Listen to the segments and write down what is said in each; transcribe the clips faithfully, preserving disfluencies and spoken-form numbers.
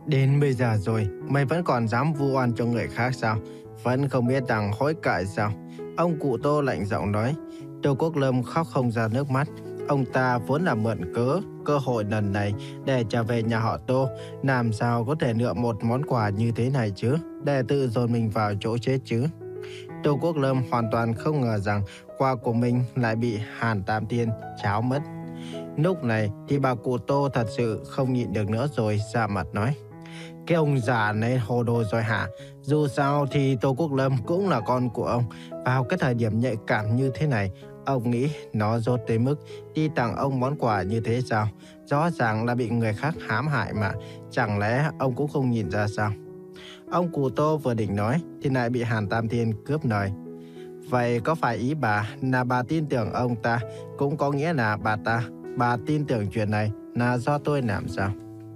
Đến bây giờ rồi, mày vẫn còn dám vu oan cho người khác sao? Vẫn không biết rằng hối cải sao? Ông cụ Tô lạnh giọng nói. Tô Quốc Lâm khóc không ra nước mắt. Ông ta vốn là mượn cớ, cơ hội lần này để trở về nhà họ Tô. Làm sao có thể lựa một món quà như thế này chứ? Để tự dồn mình vào chỗ chết chứ? Tô Quốc Lâm hoàn toàn không ngờ rằng quà của mình lại bị Hàn Tam Thiên tráo mất. Lúc này thì bà cụ Tô thật sự không nhịn được nữa rồi ra mặt nói. Cái ông già này hồ đồ rồi hả? Dù sao thì Tô Quốc Lâm cũng là con của ông. Vào cái thời điểm nhạy cảm như thế này, ông nghĩ nó dốt tới mức đi tặng ông món quà như thế sao? Rõ ràng là bị người khác hãm hại mà. Chẳng lẽ ông cũng không nhìn ra sao? Ông cụ Tô vừa định nói thì lại bị Hàn Tam Thiên cướp lời. Vậy có phải ý bà là bà tin tưởng ông ta, cũng có nghĩa là bà ta, bà tin tưởng chuyện này là do tôi làm sao?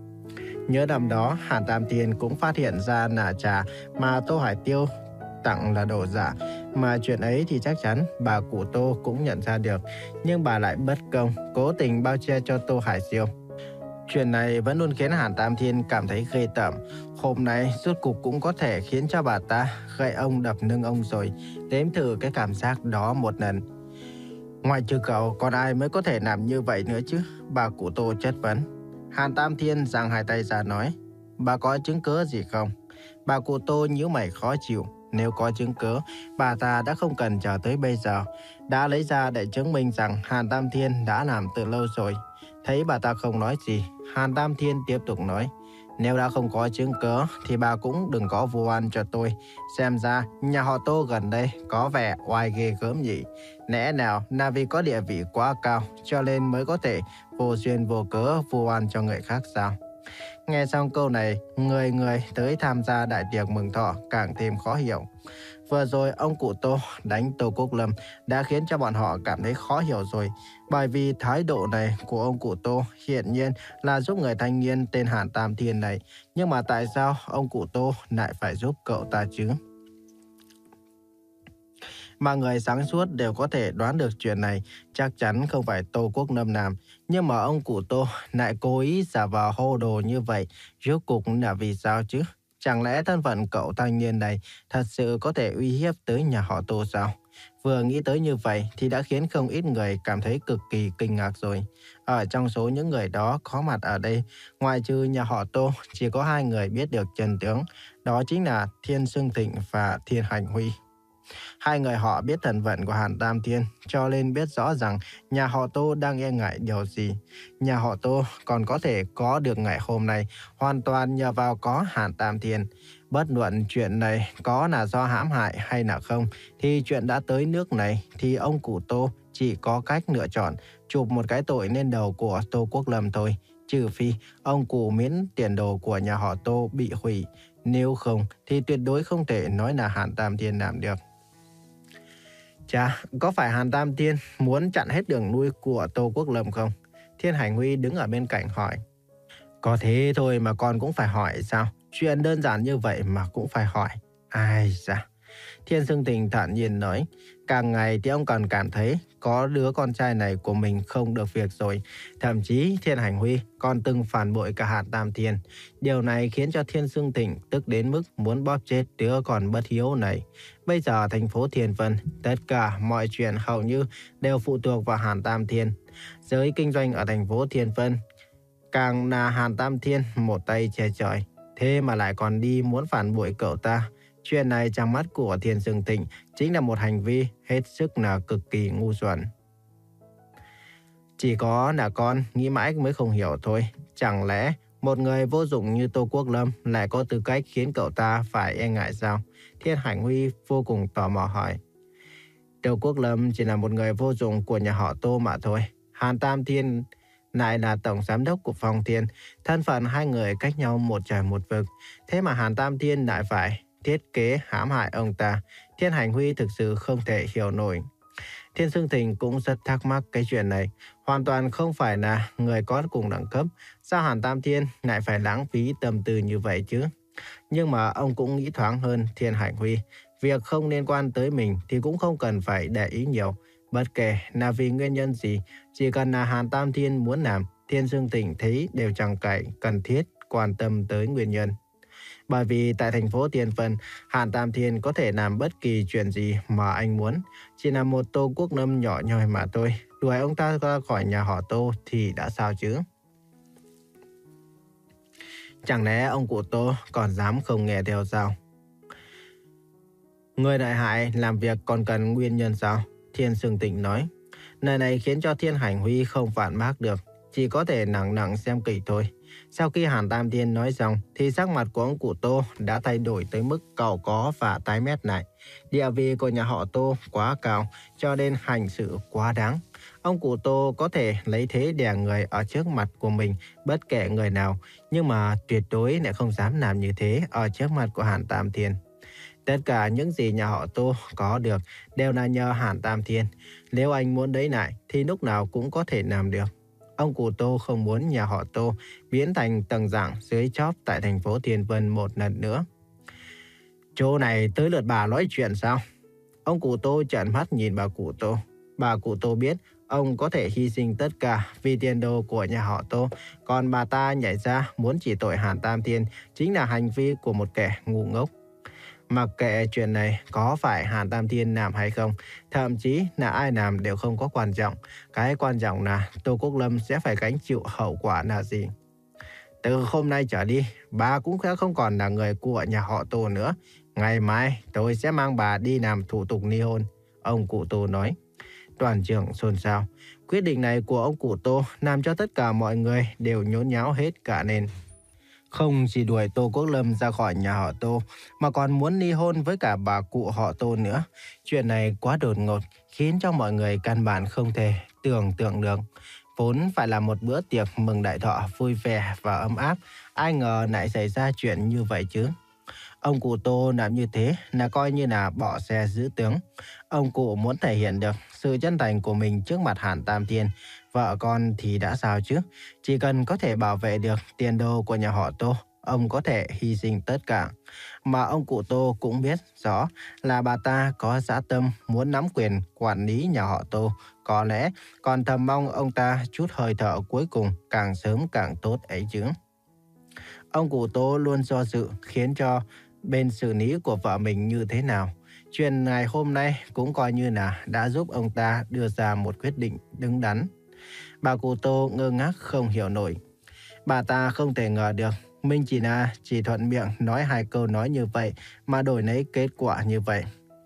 Nhớ năm đó, Hàn Tam Thiên cũng phát hiện ra là trà mà Tô Hải Tiêu tặng là đồ giả. Mà chuyện ấy thì chắc chắn bà cụ Tô cũng nhận ra được. Nhưng bà lại bất công, cố tình bao che cho Tô Hải Tiêu. Chuyện này vẫn luôn khiến Hàn Tam Thiên cảm thấy ghê tởm. Hôm nay rốt cục cũng có thể khiến cho bà ta gậy ông đập lưng ông rồi. Đếm thử cái cảm giác đó một lần. Ngoài trừ cậu, còn ai mới có thể làm như vậy nữa chứ? Bà cụ Tô chất vấn. Hàn Tam Thiên giang hai tay ra nói. Bà có chứng cứ gì không? Bà cụ Tô nhíu mày khó chịu. Nếu có chứng cứ, bà ta đã không cần chờ tới bây giờ. Đã lấy ra để chứng minh rằng Hàn Tam Thiên đã làm từ lâu rồi. Thấy bà ta không nói gì, Hàn Tam Thiên tiếp tục nói. Nếu đã không có chứng cứ thì bà cũng đừng có vu oan cho tôi. Xem ra nhà họ Tô gần đây có vẻ oai ghê gớm nhỉ. Lẽ nào là vì có địa vị quá cao cho nên mới có thể vô duyên vô cớ vu oan cho người khác sao? Nghe xong câu này, người người tới tham gia đại tiệc mừng thọ càng thêm khó hiểu. Vừa rồi ông cụ Tô đánh Tô Quốc Lâm đã khiến cho bọn họ cảm thấy khó hiểu rồi. Bởi vì thái độ này của ông cụ Tô hiển nhiên là giúp người thanh niên tên Hàn Tam Thiên này. Nhưng mà tại sao ông cụ Tô lại phải giúp cậu ta chứ? Mà người sáng suốt đều có thể đoán được chuyện này chắc chắn không phải Tô Quốc Lâm làm. Nhưng mà ông cụ Tô lại cố ý giả vờ hồ đồ như vậy, rốt cuộc là vì sao chứ? Chẳng lẽ thân phận cậu thanh niên này thật sự có thể uy hiếp tới nhà họ Tô sao? Vừa nghĩ tới như vậy thì đã khiến không ít người cảm thấy cực kỳ kinh ngạc rồi. Ở trong số những người đó có mặt ở đây, ngoại trừ nhà họ Tô, chỉ có hai người biết được chân tướng. Đó chính là Thiên Sương Thịnh và Thiên Hành Huy. Hai người họ biết thân phận của Hàn Tam Thiên, cho nên biết rõ rằng nhà họ Tô đang e ngại điều gì. Nhà họ Tô còn có thể có được ngày hôm nay hoàn toàn nhờ vào có Hàn Tam Thiên. Bất luận chuyện này có là do hãm hại hay là không, thì chuyện đã tới nước này thì ông cụ Tô chỉ có cách lựa chọn chụp một cái tội lên đầu của Tô Quốc Lâm thôi. Trừ phi ông cụ miễn tiền đồ của nhà họ Tô bị hủy. Nếu không thì tuyệt đối không thể nói là Hàn Tam Thiên làm được. Chà, có phải Hàn Tam Thiên muốn chặn hết đường lui của Tô Quốc Lâm không? Thiên Hành Huy đứng ở bên cạnh hỏi. Có thế thôi mà con cũng phải hỏi sao? Chuyện đơn giản như vậy mà cũng phải hỏi. Ai da? Thiên Sương Thịnh thản nhiên nói. Càng ngày thì ông còn cảm thấy có đứa con trai này của mình không được việc rồi. Thậm chí Thiên Hành Huy còn từng phản bội cả Hàn Tam Thiên. Điều này khiến cho Thiên Sương Thịnh tức đến mức muốn bóp chết đứa con bất hiếu này. Bây giờ thành phố Thiên Vân, tất cả mọi chuyện hầu như đều phụ thuộc vào Hàn Tam Thiên. Giới kinh doanh ở thành phố Thiên Vân càng là Hàn Tam Thiên một tay che trời. Thế mà lại còn đi muốn phản bội cậu ta. Chuyện này trong mắt của Thiên Sương Thịnh chính là một hành vi hết sức là cực kỳ ngu xuẩn. Chỉ có là con nghĩ mãi mới không hiểu thôi. Chẳng lẽ một người vô dụng như Tô Quốc Lâm lại có tư cách khiến cậu ta phải e ngại sao? Thiên Hành Huy vô cùng tò mò hỏi. Tô Quốc Lâm chỉ là một người vô dụng của nhà họ Tô mà thôi. Hàn Tam Thiên lại là tổng giám đốc của Phong Thiên. Thân phận hai người cách nhau một trời một vực. Thế mà Hàn Tam Thiên lại phải thiết kế hãm hại ông ta. Thiên Hành Huy thực sự không thể hiểu nổi. Thiên Sương Thịnh cũng rất thắc mắc cái chuyện này. Hoàn toàn không phải là người có cùng đẳng cấp. Sao Hàn Tam Thiên lại phải lãng phí tâm tư như vậy chứ? Nhưng mà ông cũng nghĩ thoáng hơn Thiên Hành Huy. Việc không liên quan tới mình thì cũng không cần phải để ý nhiều. Bất kể là vì nguyên nhân gì, chỉ cần là Hàn Tam Thiên muốn làm, Thiên Sương Thịnh thấy đều chẳng cậy cần thiết quan tâm tới nguyên nhân. Bởi vì tại thành phố Thiên Vân, Hàn Tam Thiên có thể làm bất kỳ chuyện gì mà anh muốn. Chỉ là một Tô Quốc Lâm nhỏ nhoi mà thôi. Đuổi ông ta ra khỏi nhà họ Tô thì đã sao chứ? Chẳng lẽ ông cụ Tô còn dám không nghe theo sao? Người đại hại làm việc còn cần nguyên nhân sao? Thiên Sương Tịnh nói. Lời này khiến cho Thiên Hành Huy không phản bác được, chỉ có thể nặng nặng xem kịch thôi. Sau khi Hàn Tam Thiên nói xong thì sắc mặt của ông cụ Tô đã thay đổi tới mức cau có và tái mét lại. Địa vị của nhà họ Tô quá cao cho nên hành sự quá đáng. Ông cụ Tô có thể lấy thế đè người ở trước mặt của mình bất kể người nào, nhưng mà tuyệt đối lại không dám làm như thế ở trước mặt của Hàn Tam Thiên. Tất cả những gì nhà họ Tô có được đều là nhờ Hàn Tam Thiên. Nếu anh muốn lấy lại thì lúc nào cũng có thể làm được. Ông cụ Tô không muốn nhà họ Tô biến thành tầng dạng dưới chóp tại thành phố Thiên Vân một lần nữa. Chỗ này tới lượt bà nói chuyện sao? Ông cụ Tô trợn mắt nhìn bà cụ Tô. Bà cụ Tô biết ông có thể hy sinh tất cả vì tiền đồ của nhà họ Tô. Còn bà ta nhảy ra muốn chỉ tội Hàn Tam Thiên chính là hành vi của một kẻ ngu ngốc. Mặc kệ chuyện này có phải Hàn Tam Thiên làm hay không, thậm chí là ai làm đều không có quan trọng. Cái quan trọng là Tô Quốc Lâm sẽ phải gánh chịu hậu quả là gì. Từ hôm nay trở đi, bà cũng sẽ không còn là người của nhà họ Tô nữa. Ngày mai tôi sẽ mang bà đi làm thủ tục ly hôn, ông cụ Tô nói. Toàn trường xôn xao. Quyết định này của ông cụ Tô làm cho tất cả mọi người đều nhốn nháo hết cả lên. Không chỉ đuổi Tô Quốc Lâm ra khỏi nhà họ Tô, mà còn muốn ly hôn với cả bà cụ họ Tô nữa. Chuyện này quá đột ngột, khiến cho mọi người căn bản không thể tưởng tượng được. Vốn phải là một bữa tiệc mừng đại thọ vui vẻ và ấm áp, ai ngờ lại xảy ra chuyện như vậy chứ. Ông cụ Tô làm như thế là coi như là bỏ xe giữ tướng. Ông cụ muốn thể hiện được sự chân thành của mình trước mặt Hàn Tam Thiên. Vợ con thì đã sao chứ? Chỉ cần có thể bảo vệ được tiền đồ của nhà họ Tô, ông có thể hy sinh tất cả. Mà ông cụ Tô cũng biết rõ là bà ta có dã tâm muốn nắm quyền quản lý nhà họ Tô. Có lẽ còn thầm mong ông ta chút hơi thở cuối cùng càng sớm càng tốt ấy chứ. Ông cụ Tô luôn do dự khiến cho bên xử lý của vợ mình như thế nào. Chuyện ngày hôm nay cũng coi như là đã giúp ông ta đưa ra một quyết định đứng đắn. Bà cụ Tô ngơ ngác không hiểu nổi. Bà ta không thể ngờ được mình chỉ là chỉ thuận miệng nói hai câu nói như vậy mà đổi lấy kết quả như vậy.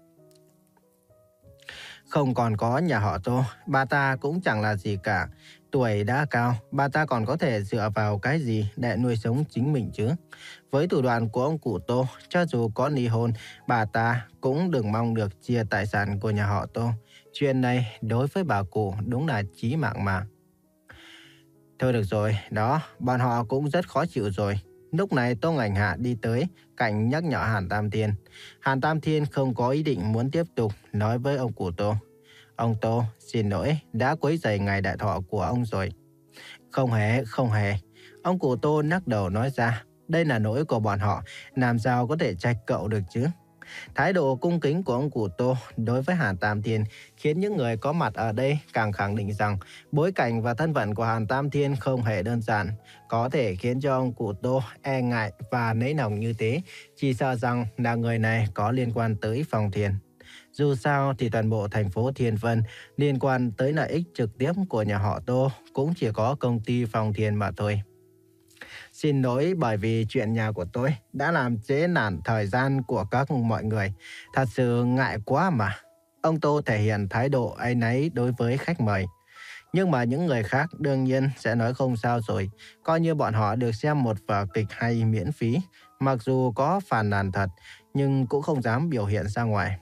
Không còn có nhà họ Tô, bà ta cũng chẳng là gì cả. Tuổi đã cao, bà ta còn có thể dựa vào cái gì để nuôi sống chính mình chứ? Với thủ đoạn của ông cụ Tô, cho dù có ly hôn, bà ta cũng đừng mong được chia tài sản của nhà họ Tô. Chuyện này đối với bà cụ đúng là chí mạng mà. Thôi được rồi, đó, bọn họ cũng rất khó chịu rồi. Lúc này Tô Ngành Hạ đi tới, cạnh nhắc nhở Hàn Tam Thiên. Hàn Tam Thiên không có ý định muốn tiếp tục nói với ông cụ Tô. Ông Tô, xin lỗi, đã quấy rầy ngày đại thọ của ông rồi. Không hề, không hề. Ông cụ Tô lắc đầu nói ra, đây là lỗi của bọn họ, làm sao có thể trách cậu được chứ. Thái độ cung kính của ông cụ Tô đối với Hàn Tam Thiên khiến những người có mặt ở đây càng khẳng định rằng bối cảnh và thân phận của Hàn Tam Thiên không hề đơn giản, có thể khiến cho ông cụ Tô e ngại và nấy lòng như thế, chỉ sợ rằng là người này có liên quan tới Phong Thiên. Dù sao thì toàn bộ thành phố Thiên Vân liên quan tới lợi ích trực tiếp của nhà họ Tô cũng chỉ có công ty Phong Thiên mà thôi. Xin lỗi bởi vì chuyện nhà của tôi đã làm trễ nản thời gian của các mọi người. Thật sự ngại quá mà. Ông Tô thể hiện thái độ áy náy đối với khách mời. Nhưng mà những người khác đương nhiên sẽ nói không sao rồi. Coi như bọn họ được xem một vở kịch hay miễn phí. Mặc dù có phàn nàn thật, nhưng cũng không dám biểu hiện ra ngoài.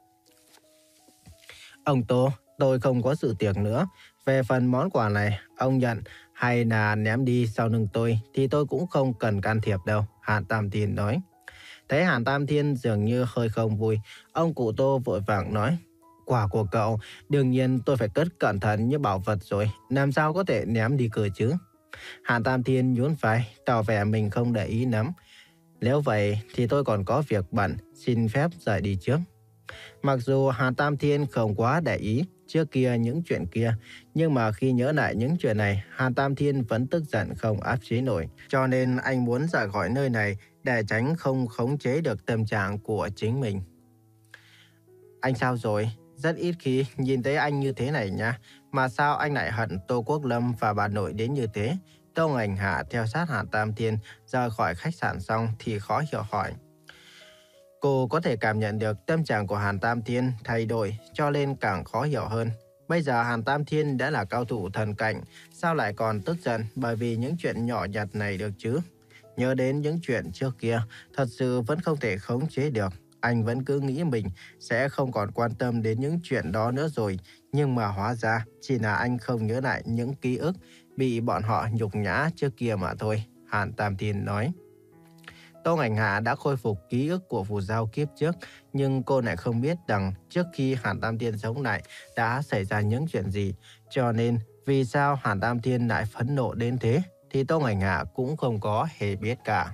Ông Tô, tôi không có dự tiệc nữa. Về phần món quà này, ông nhận hay là ném đi sau lưng tôi thì tôi cũng không cần can thiệp đâu, Hàn Tam Thiên nói. Thấy Hàn Tam Thiên dường như hơi không vui, ông cụ Tô vội vàng nói. Quà của cậu, đương nhiên tôi phải cất cẩn thận như bảo vật rồi, làm sao có thể ném đi cửa chứ. Hàn Tam Thiên nhún vai, tỏ vẻ mình không để ý lắm. Nếu vậy thì tôi còn có việc bận, xin phép rời đi trước. Mặc dù Hàn Tam Thiên không quá để ý, trước kia những chuyện kia. Nhưng mà khi nhớ lại những chuyện này, Hàn Tam Thiên vẫn tức giận không áp chế nổi. Cho nên anh muốn rời khỏi nơi này để tránh không khống chế được tâm trạng của chính mình. Anh sao rồi? Rất ít khi nhìn thấy anh như thế này nha. Mà sao anh lại hận Tô Quốc Lâm và bà nội đến như thế? Tô Ngành Hạ theo sát Hàn Tam Thiên rời khỏi khách sạn xong thì khó hiểu hỏi. Cô có thể cảm nhận được tâm trạng của Hàn Tam Thiên thay đổi cho nên càng khó hiểu hơn. Bây giờ Hàn Tam Thiên đã là cao thủ thần cảnh, sao lại còn tức giận bởi vì những chuyện nhỏ nhặt này được chứ? Nhớ đến những chuyện trước kia, thật sự vẫn không thể khống chế được. Anh vẫn cứ nghĩ mình sẽ không còn quan tâm đến những chuyện đó nữa rồi. Nhưng mà hóa ra chỉ là anh không nhớ lại những ký ức bị bọn họ nhục nhã trước kia mà thôi, Hàn Tam Thiên nói. Tô Ngành Hạ đã khôi phục ký ức của phù giao kiếp trước, nhưng cô lại không biết rằng trước khi Hàn Tam Thiên sống lại đã xảy ra những chuyện gì. Cho nên vì sao Hàn Tam Thiên lại phẫn nộ đến thế thì Tô Ngành Hạ cũng không có hề biết cả.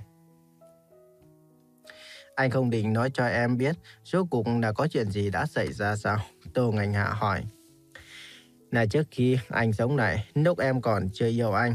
Anh không định nói cho em biết rốt cuộc là có chuyện gì đã xảy ra sao? Tô Ngành Hạ hỏi. Là trước khi anh sống lại, lúc em còn chưa yêu anh.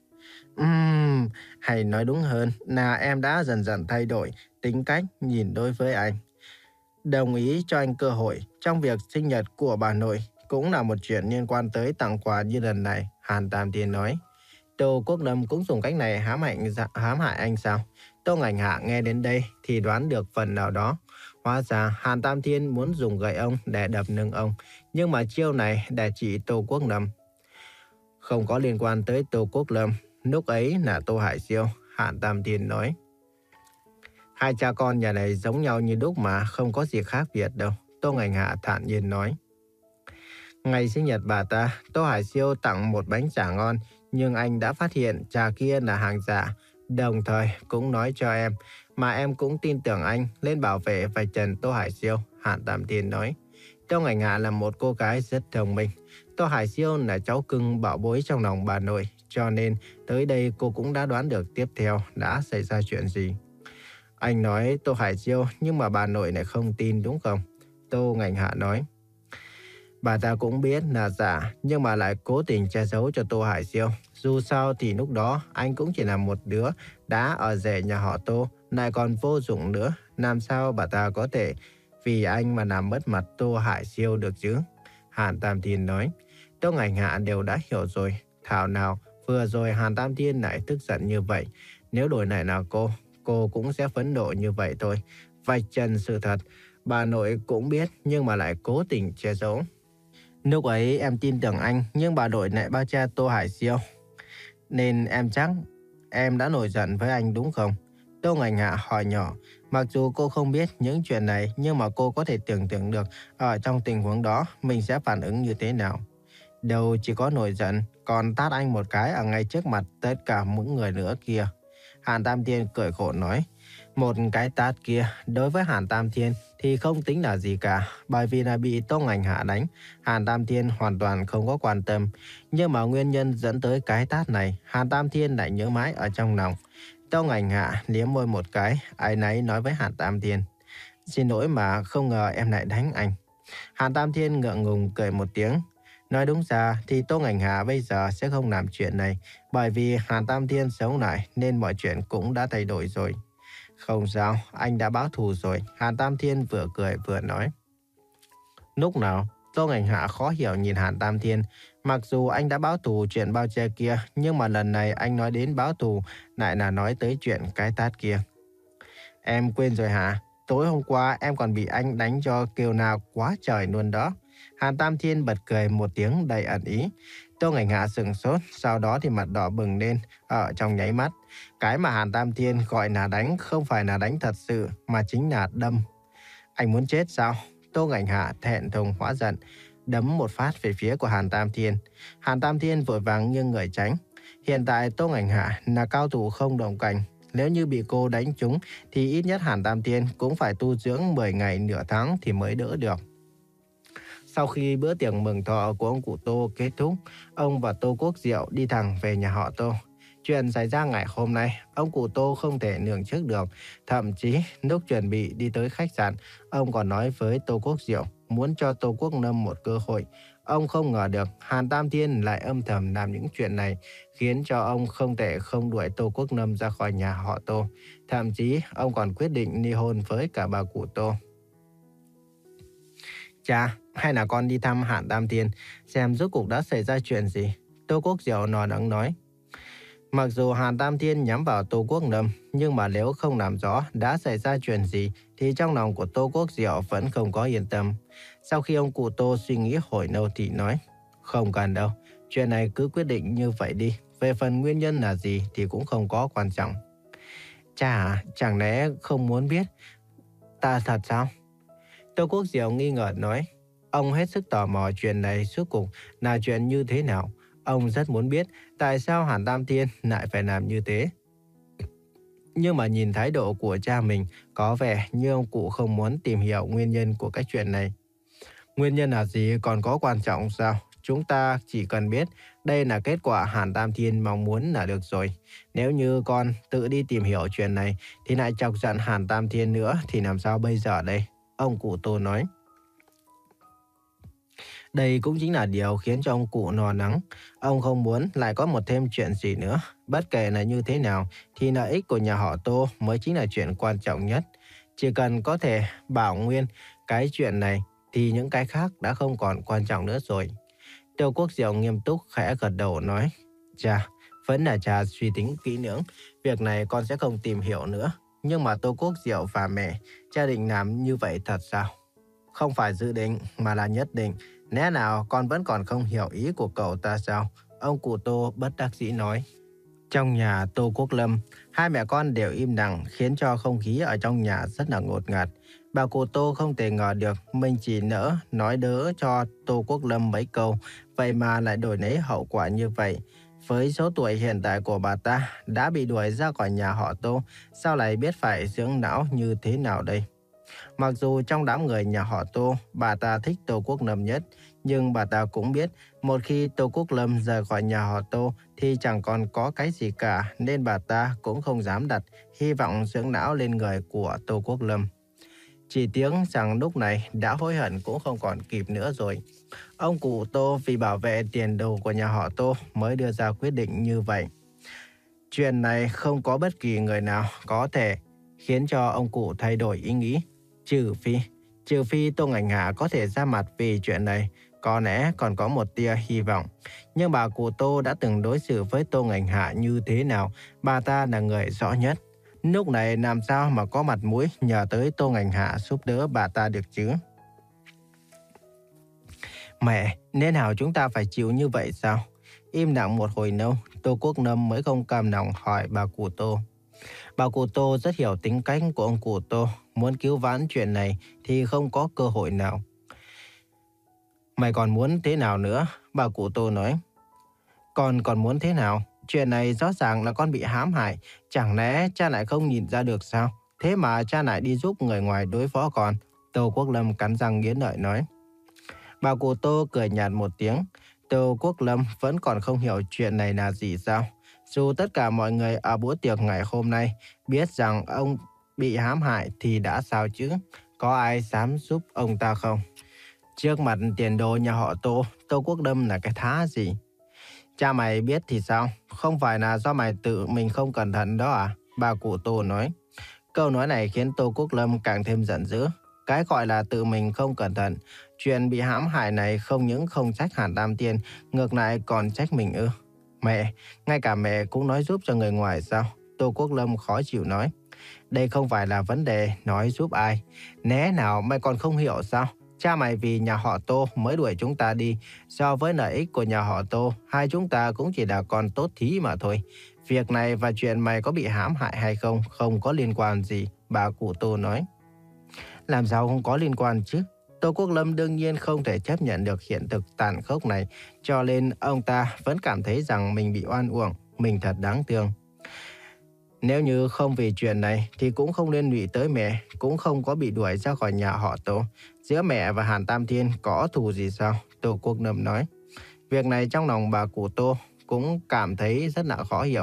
Uhm, hay nói đúng hơn là em đã dần dần thay đổi tính cách nhìn đối với anh. Đồng ý cho anh cơ hội trong việc sinh nhật của bà nội cũng là một chuyện liên quan tới tặng quà như lần này, Hàn Tam Thiên nói. Tô Quốc Lâm cũng dùng cách này hãm hại, hãm hại anh sao? Tô Ngành Hạ nghe đến đây thì đoán được phần nào đó. Hóa ra Hàn Tam Thiên muốn dùng gậy ông để đập lưng ông, nhưng mà chiêu này để chỉ Tô Quốc Lâm. Không có liên quan tới Tô Quốc Lâm, lúc ấy là Tô Hải Siêu, Hàn Tam Thiên nói. Hai cha con nhà này giống nhau như đúc mà không có gì khác biệt đâu, Tô Ngành Hạ thản nhiên nói. Ngày sinh nhật bà ta, Tô Hải Siêu tặng một bánh chả ngon, nhưng anh đã phát hiện trà kia là hàng giả. Đồng thời cũng nói cho em, mà em cũng tin tưởng anh lên bảo vệ vạch trần Tô Hải Siêu, Hàn Tam Thiên nói. Tô Ngành Hạ là một cô gái rất thông minh. Tô Hải Siêu là cháu cưng bảo bối trong lòng bà nội, cho nên tới đây cô cũng đã đoán được tiếp theo đã xảy ra chuyện gì. Anh nói Tô Hải Siêu nhưng mà bà nội lại không tin đúng không? Tô Ngành Hạ nói. Bà ta cũng biết là giả nhưng mà lại cố tình che giấu cho Tô Hải Siêu. Dù sao thì lúc đó anh cũng chỉ là một đứa đã ở rể nhà họ Tô, lại còn vô dụng nữa. Làm sao bà ta có thể vì anh mà làm mất mặt Tô Hải Siêu được chứ? Hàn Tam Thiên nói. Tô Ngành Hạ đều đã hiểu rồi. Thảo nào vừa rồi Hàn Tam Thiên lại tức giận như vậy. Nếu đổi lại là cô, cô cũng sẽ phẫn nộ như vậy thôi. Vạch trần sự thật, bà nội cũng biết nhưng mà lại cố tình che giấu. Lúc ấy em tin tưởng anh nhưng bà nội lại bao che Tô Hải Siêu. Nên em chắc em đã nổi giận với anh đúng không? Tô Ngành Hạ hỏi nhỏ. Mặc dù cô không biết những chuyện này nhưng mà cô có thể tưởng tượng được ở trong tình huống đó mình sẽ phản ứng như thế nào. Đâu chỉ có nổi giận, còn tát anh một cái ở ngay trước mặt tất cả những người nữa kia. Hàn Tam Thiên cười khổ nói. Một cái tát kia đối với Hàn Tam Thiên thì không tính là gì cả, bởi vì là bị Tô Ngành Hạ đánh. Hàn Tam Thiên hoàn toàn không có quan tâm. Nhưng mà nguyên nhân dẫn tới cái tát này, Hàn Tam Thiên lại nhớ mãi ở trong lòng. Tô Ngành Hạ liếm môi một cái, áy náy nói với Hàn Tam Thiên. Xin lỗi mà không ngờ em lại đánh anh. Hàn Tam Thiên ngượng ngùng cười một tiếng. Nói đúng ra thì Tô Ngành Hạ bây giờ sẽ không làm chuyện này, bởi vì Hàn Tam Thiên sống lại nên mọi chuyện cũng đã thay đổi rồi. Không sao, anh đã báo thù rồi, Hàn Tam Thiên vừa cười vừa nói. Lúc nào, Tô Ngành Hạ khó hiểu nhìn Hàn Tam Thiên. Mặc dù anh đã báo thù chuyện bao che kia, nhưng mà lần này anh nói đến báo thù lại là nói tới chuyện cái tát kia. Em quên rồi hả? Tối hôm qua em còn bị anh đánh cho kêu nào quá trời luôn đó. Hàn Tam Thiên bật cười một tiếng đầy ẩn ý. Tô Ngành Hạ sững sốt, sau đó thì mặt đỏ bừng lên ở trong nháy mắt. Cái mà Hàn Tam Thiên gọi là đánh không phải là đánh thật sự mà chính là đâm. Anh muốn chết sao? Tô Ngành Hạ thẹn thùng hóa giận, đấm một phát về phía của Hàn Tam Thiên. Hàn Tam Thiên vội vàng nghiêng người tránh. Hiện tại Tô Ngành Hạ là cao thủ không động cành. Nếu như bị cô đánh trúng thì ít nhất Hàn Tam Thiên cũng phải tu dưỡng mười ngày nửa tháng thì mới đỡ được. Sau khi bữa tiệc mừng thọ của ông cụ Tô kết thúc, ông và Tô Quốc Diệu đi thẳng về nhà họ Tô. Chuyện xảy ra ngày hôm nay, ông cụ Tô không thể lường trước được. Thậm chí, lúc chuẩn bị đi tới khách sạn, ông còn nói với Tô Quốc Diệu muốn cho Tô Quốc Lâm một cơ hội. Ông không ngờ được Hàn Tam Thiên lại âm thầm làm những chuyện này, khiến cho ông không thể không đuổi Tô Quốc Lâm ra khỏi nhà họ Tô. Thậm chí ông còn quyết định ly hôn với cả bà cụ Tô. Cha, hay là con đi thăm Hàn Tam Thiên, xem rốt cuộc đã xảy ra chuyện gì? Tô Quốc Diệu nò nắng nói. Mặc dù Hàn Tam Thiên nhắm vào Tô Quốc Lâm, nhưng mà nếu không làm rõ đã xảy ra chuyện gì, thì trong lòng của Tô Quốc Diệu vẫn không có yên tâm. Sau khi ông cụ Tô suy nghĩ hồi lâu thì nói, không cần đâu, chuyện này cứ quyết định như vậy đi. Về phần nguyên nhân là gì thì cũng không có quan trọng. Cha à, chẳng lẽ không muốn biết ta thật sao? Tô Quốc Diệu nghi ngờ nói. Ông hết sức tò mò chuyện này suốt cuộc là chuyện như thế nào. Ông rất muốn biết tại sao Hàn Tam Thiên lại phải làm như thế. Nhưng mà nhìn thái độ của cha mình, có vẻ như ông cụ không muốn tìm hiểu nguyên nhân của cái chuyện này. Nguyên nhân là gì còn có quan trọng sao? Chúng ta chỉ cần biết đây là kết quả Hàn Tam Thiên mong muốn là được rồi. Nếu như con tự đi tìm hiểu chuyện này thì lại chọc giận Hàn Tam Thiên nữa thì làm sao bây giờ đây? Ông cụ Tô nói. Đây cũng chính là điều khiến cho ông cụ lo lắng. Ông không muốn lại có một thêm chuyện gì nữa. Bất kể là như thế nào thì lợi ích của nhà họ Tô mới chính là chuyện quan trọng nhất. Chỉ cần có thể bảo nguyên cái chuyện này thì những cái khác đã không còn quan trọng nữa rồi. Tô Quốc Diệu nghiêm túc khẽ gật đầu nói. Cha, vẫn là cha suy tính kỹ lưỡng. Việc này con sẽ không tìm hiểu nữa. Nhưng mà Tô Quốc Diệu và mẹ, cha định làm như vậy thật sao? Không phải dự định mà là nhất định. Lẽ nào con vẫn còn không hiểu ý của cậu ta sao? Ông cụ Tô bất đắc dĩ nói. Trong nhà Tô Quốc Lâm, hai mẹ con đều im lặng khiến cho không khí ở trong nhà rất là ngột ngạt. Bà cụ Tô không thể ngờ được mình chỉ nỡ nói đỡ cho Tô Quốc Lâm mấy câu, vậy mà lại đổi lấy hậu quả như vậy. Với số tuổi hiện tại của bà ta đã bị đuổi ra khỏi nhà họ Tô, sao lại biết phải dưỡng não như thế nào đây? Mặc dù trong đám người nhà họ Tô, bà ta thích Tô Quốc Lâm nhất, nhưng bà ta cũng biết một khi Tô Quốc Lâm rời khỏi nhà họ Tô thì chẳng còn có cái gì cả, nên bà ta cũng không dám đặt hy vọng dưỡng não lên người của Tô Quốc Lâm. Chỉ tiếng rằng lúc này đã hối hận cũng không còn kịp nữa rồi. Ông cụ Tô vì bảo vệ tiền đồ của nhà họ Tô mới đưa ra quyết định như vậy. Chuyện này không có bất kỳ người nào có thể khiến cho ông cụ thay đổi ý nghĩ. Trừ phi, trừ phi Tô Ngành Hạ có thể ra mặt vì chuyện này, có lẽ còn có một tia hy vọng. Nhưng bà cụ Tô đã từng đối xử với Tô Ngành Hạ như thế nào, bà ta là người rõ nhất. Lúc này làm sao mà có mặt mũi nhờ tới Tô Ngành Hạ giúp đỡ bà ta được chứ? Mẹ, nên nào chúng ta phải chịu như vậy sao? Im lặng một hồi lâu, Tô Quốc Lâm mới không cam lòng hỏi bà cụ Tô. Bà cụ Tô rất hiểu tính cách của ông cụ Tô, muốn cứu vãn chuyện này thì không có cơ hội nào. Mày còn muốn thế nào nữa? Bà cụ Tô nói. Con còn muốn thế nào? Chuyện này rõ ràng là con bị hãm hại, chẳng lẽ cha lại không nhìn ra được sao? Thế mà cha lại đi giúp người ngoài đối phó con. Tô Quốc Lâm cắn răng nghiến lợi nói. Bà cụ Tô cười nhạt một tiếng. Tô Quốc Lâm vẫn còn không hiểu chuyện này là gì sao? Dù tất cả mọi người ở bữa tiệc ngày hôm nay biết rằng ông bị hãm hại thì đã sao chứ? Có ai dám giúp ông ta không? Trước mặt tiền đồ nhà họ Tô, Tô Quốc Lâm là cái thá gì? Cha mày biết thì sao? Không phải là do mày tự mình không cẩn thận đó à? Bà cụ Tô nói. Câu nói này khiến Tô Quốc Lâm càng thêm giận dữ. Cái gọi là tự mình không cẩn thận, chuyện bị hãm hại này không những không trách Hàn Tam Thiên, ngược lại còn trách mình ư? Mẹ, ngay cả mẹ cũng nói giúp cho người ngoài sao? Tô Quốc Lâm khó chịu nói. Đây không phải là vấn đề nói giúp ai. Né nào mày còn không hiểu sao? Cha mày vì nhà họ Tô mới đuổi chúng ta đi. So với lợi ích của nhà họ Tô, hai chúng ta cũng chỉ là con tốt thí mà thôi. Việc này và chuyện mày có bị hãm hại hay không không có liên quan gì, bà cụ Tô nói. Làm sao không có liên quan chứ? Tô Quốc Lâm đương nhiên không thể chấp nhận được hiện thực tàn khốc này, cho nên ông ta vẫn cảm thấy rằng mình bị oan uổng, mình thật đáng thương. Nếu như không vì chuyện này thì cũng không liên lụy tới mẹ, cũng không có bị đuổi ra khỏi nhà họ Tô. Giữa mẹ và Hàn Tam Thiên có thù gì sao? Tô Quốc Lâm nói. Việc này trong lòng bà cụ Tô cũng cảm thấy rất là khó hiểu.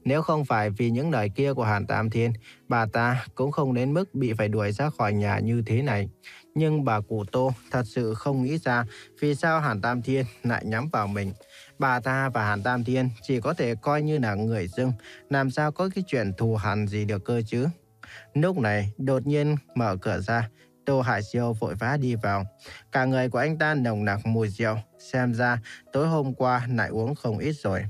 Nếu không phải vì những lời kia của Hàn Tam Thiên, bà ta cũng không đến mức bị phải đuổi ra khỏi nhà như thế này. Nhưng bà cụ Tô thật sự không nghĩ ra vì sao Hàn Tam Thiên lại nhắm vào mình. Bà ta và Hàn Tam Thiên chỉ có thể coi như là người dưng, làm sao có cái chuyện thù hằn gì được cơ chứ. Lúc này đột nhiên mở cửa ra, Tô Hải Siêu vội vã đi vào. Cả người của anh ta nồng nặc mùi rượu, xem ra tối hôm qua lại uống không ít rồi.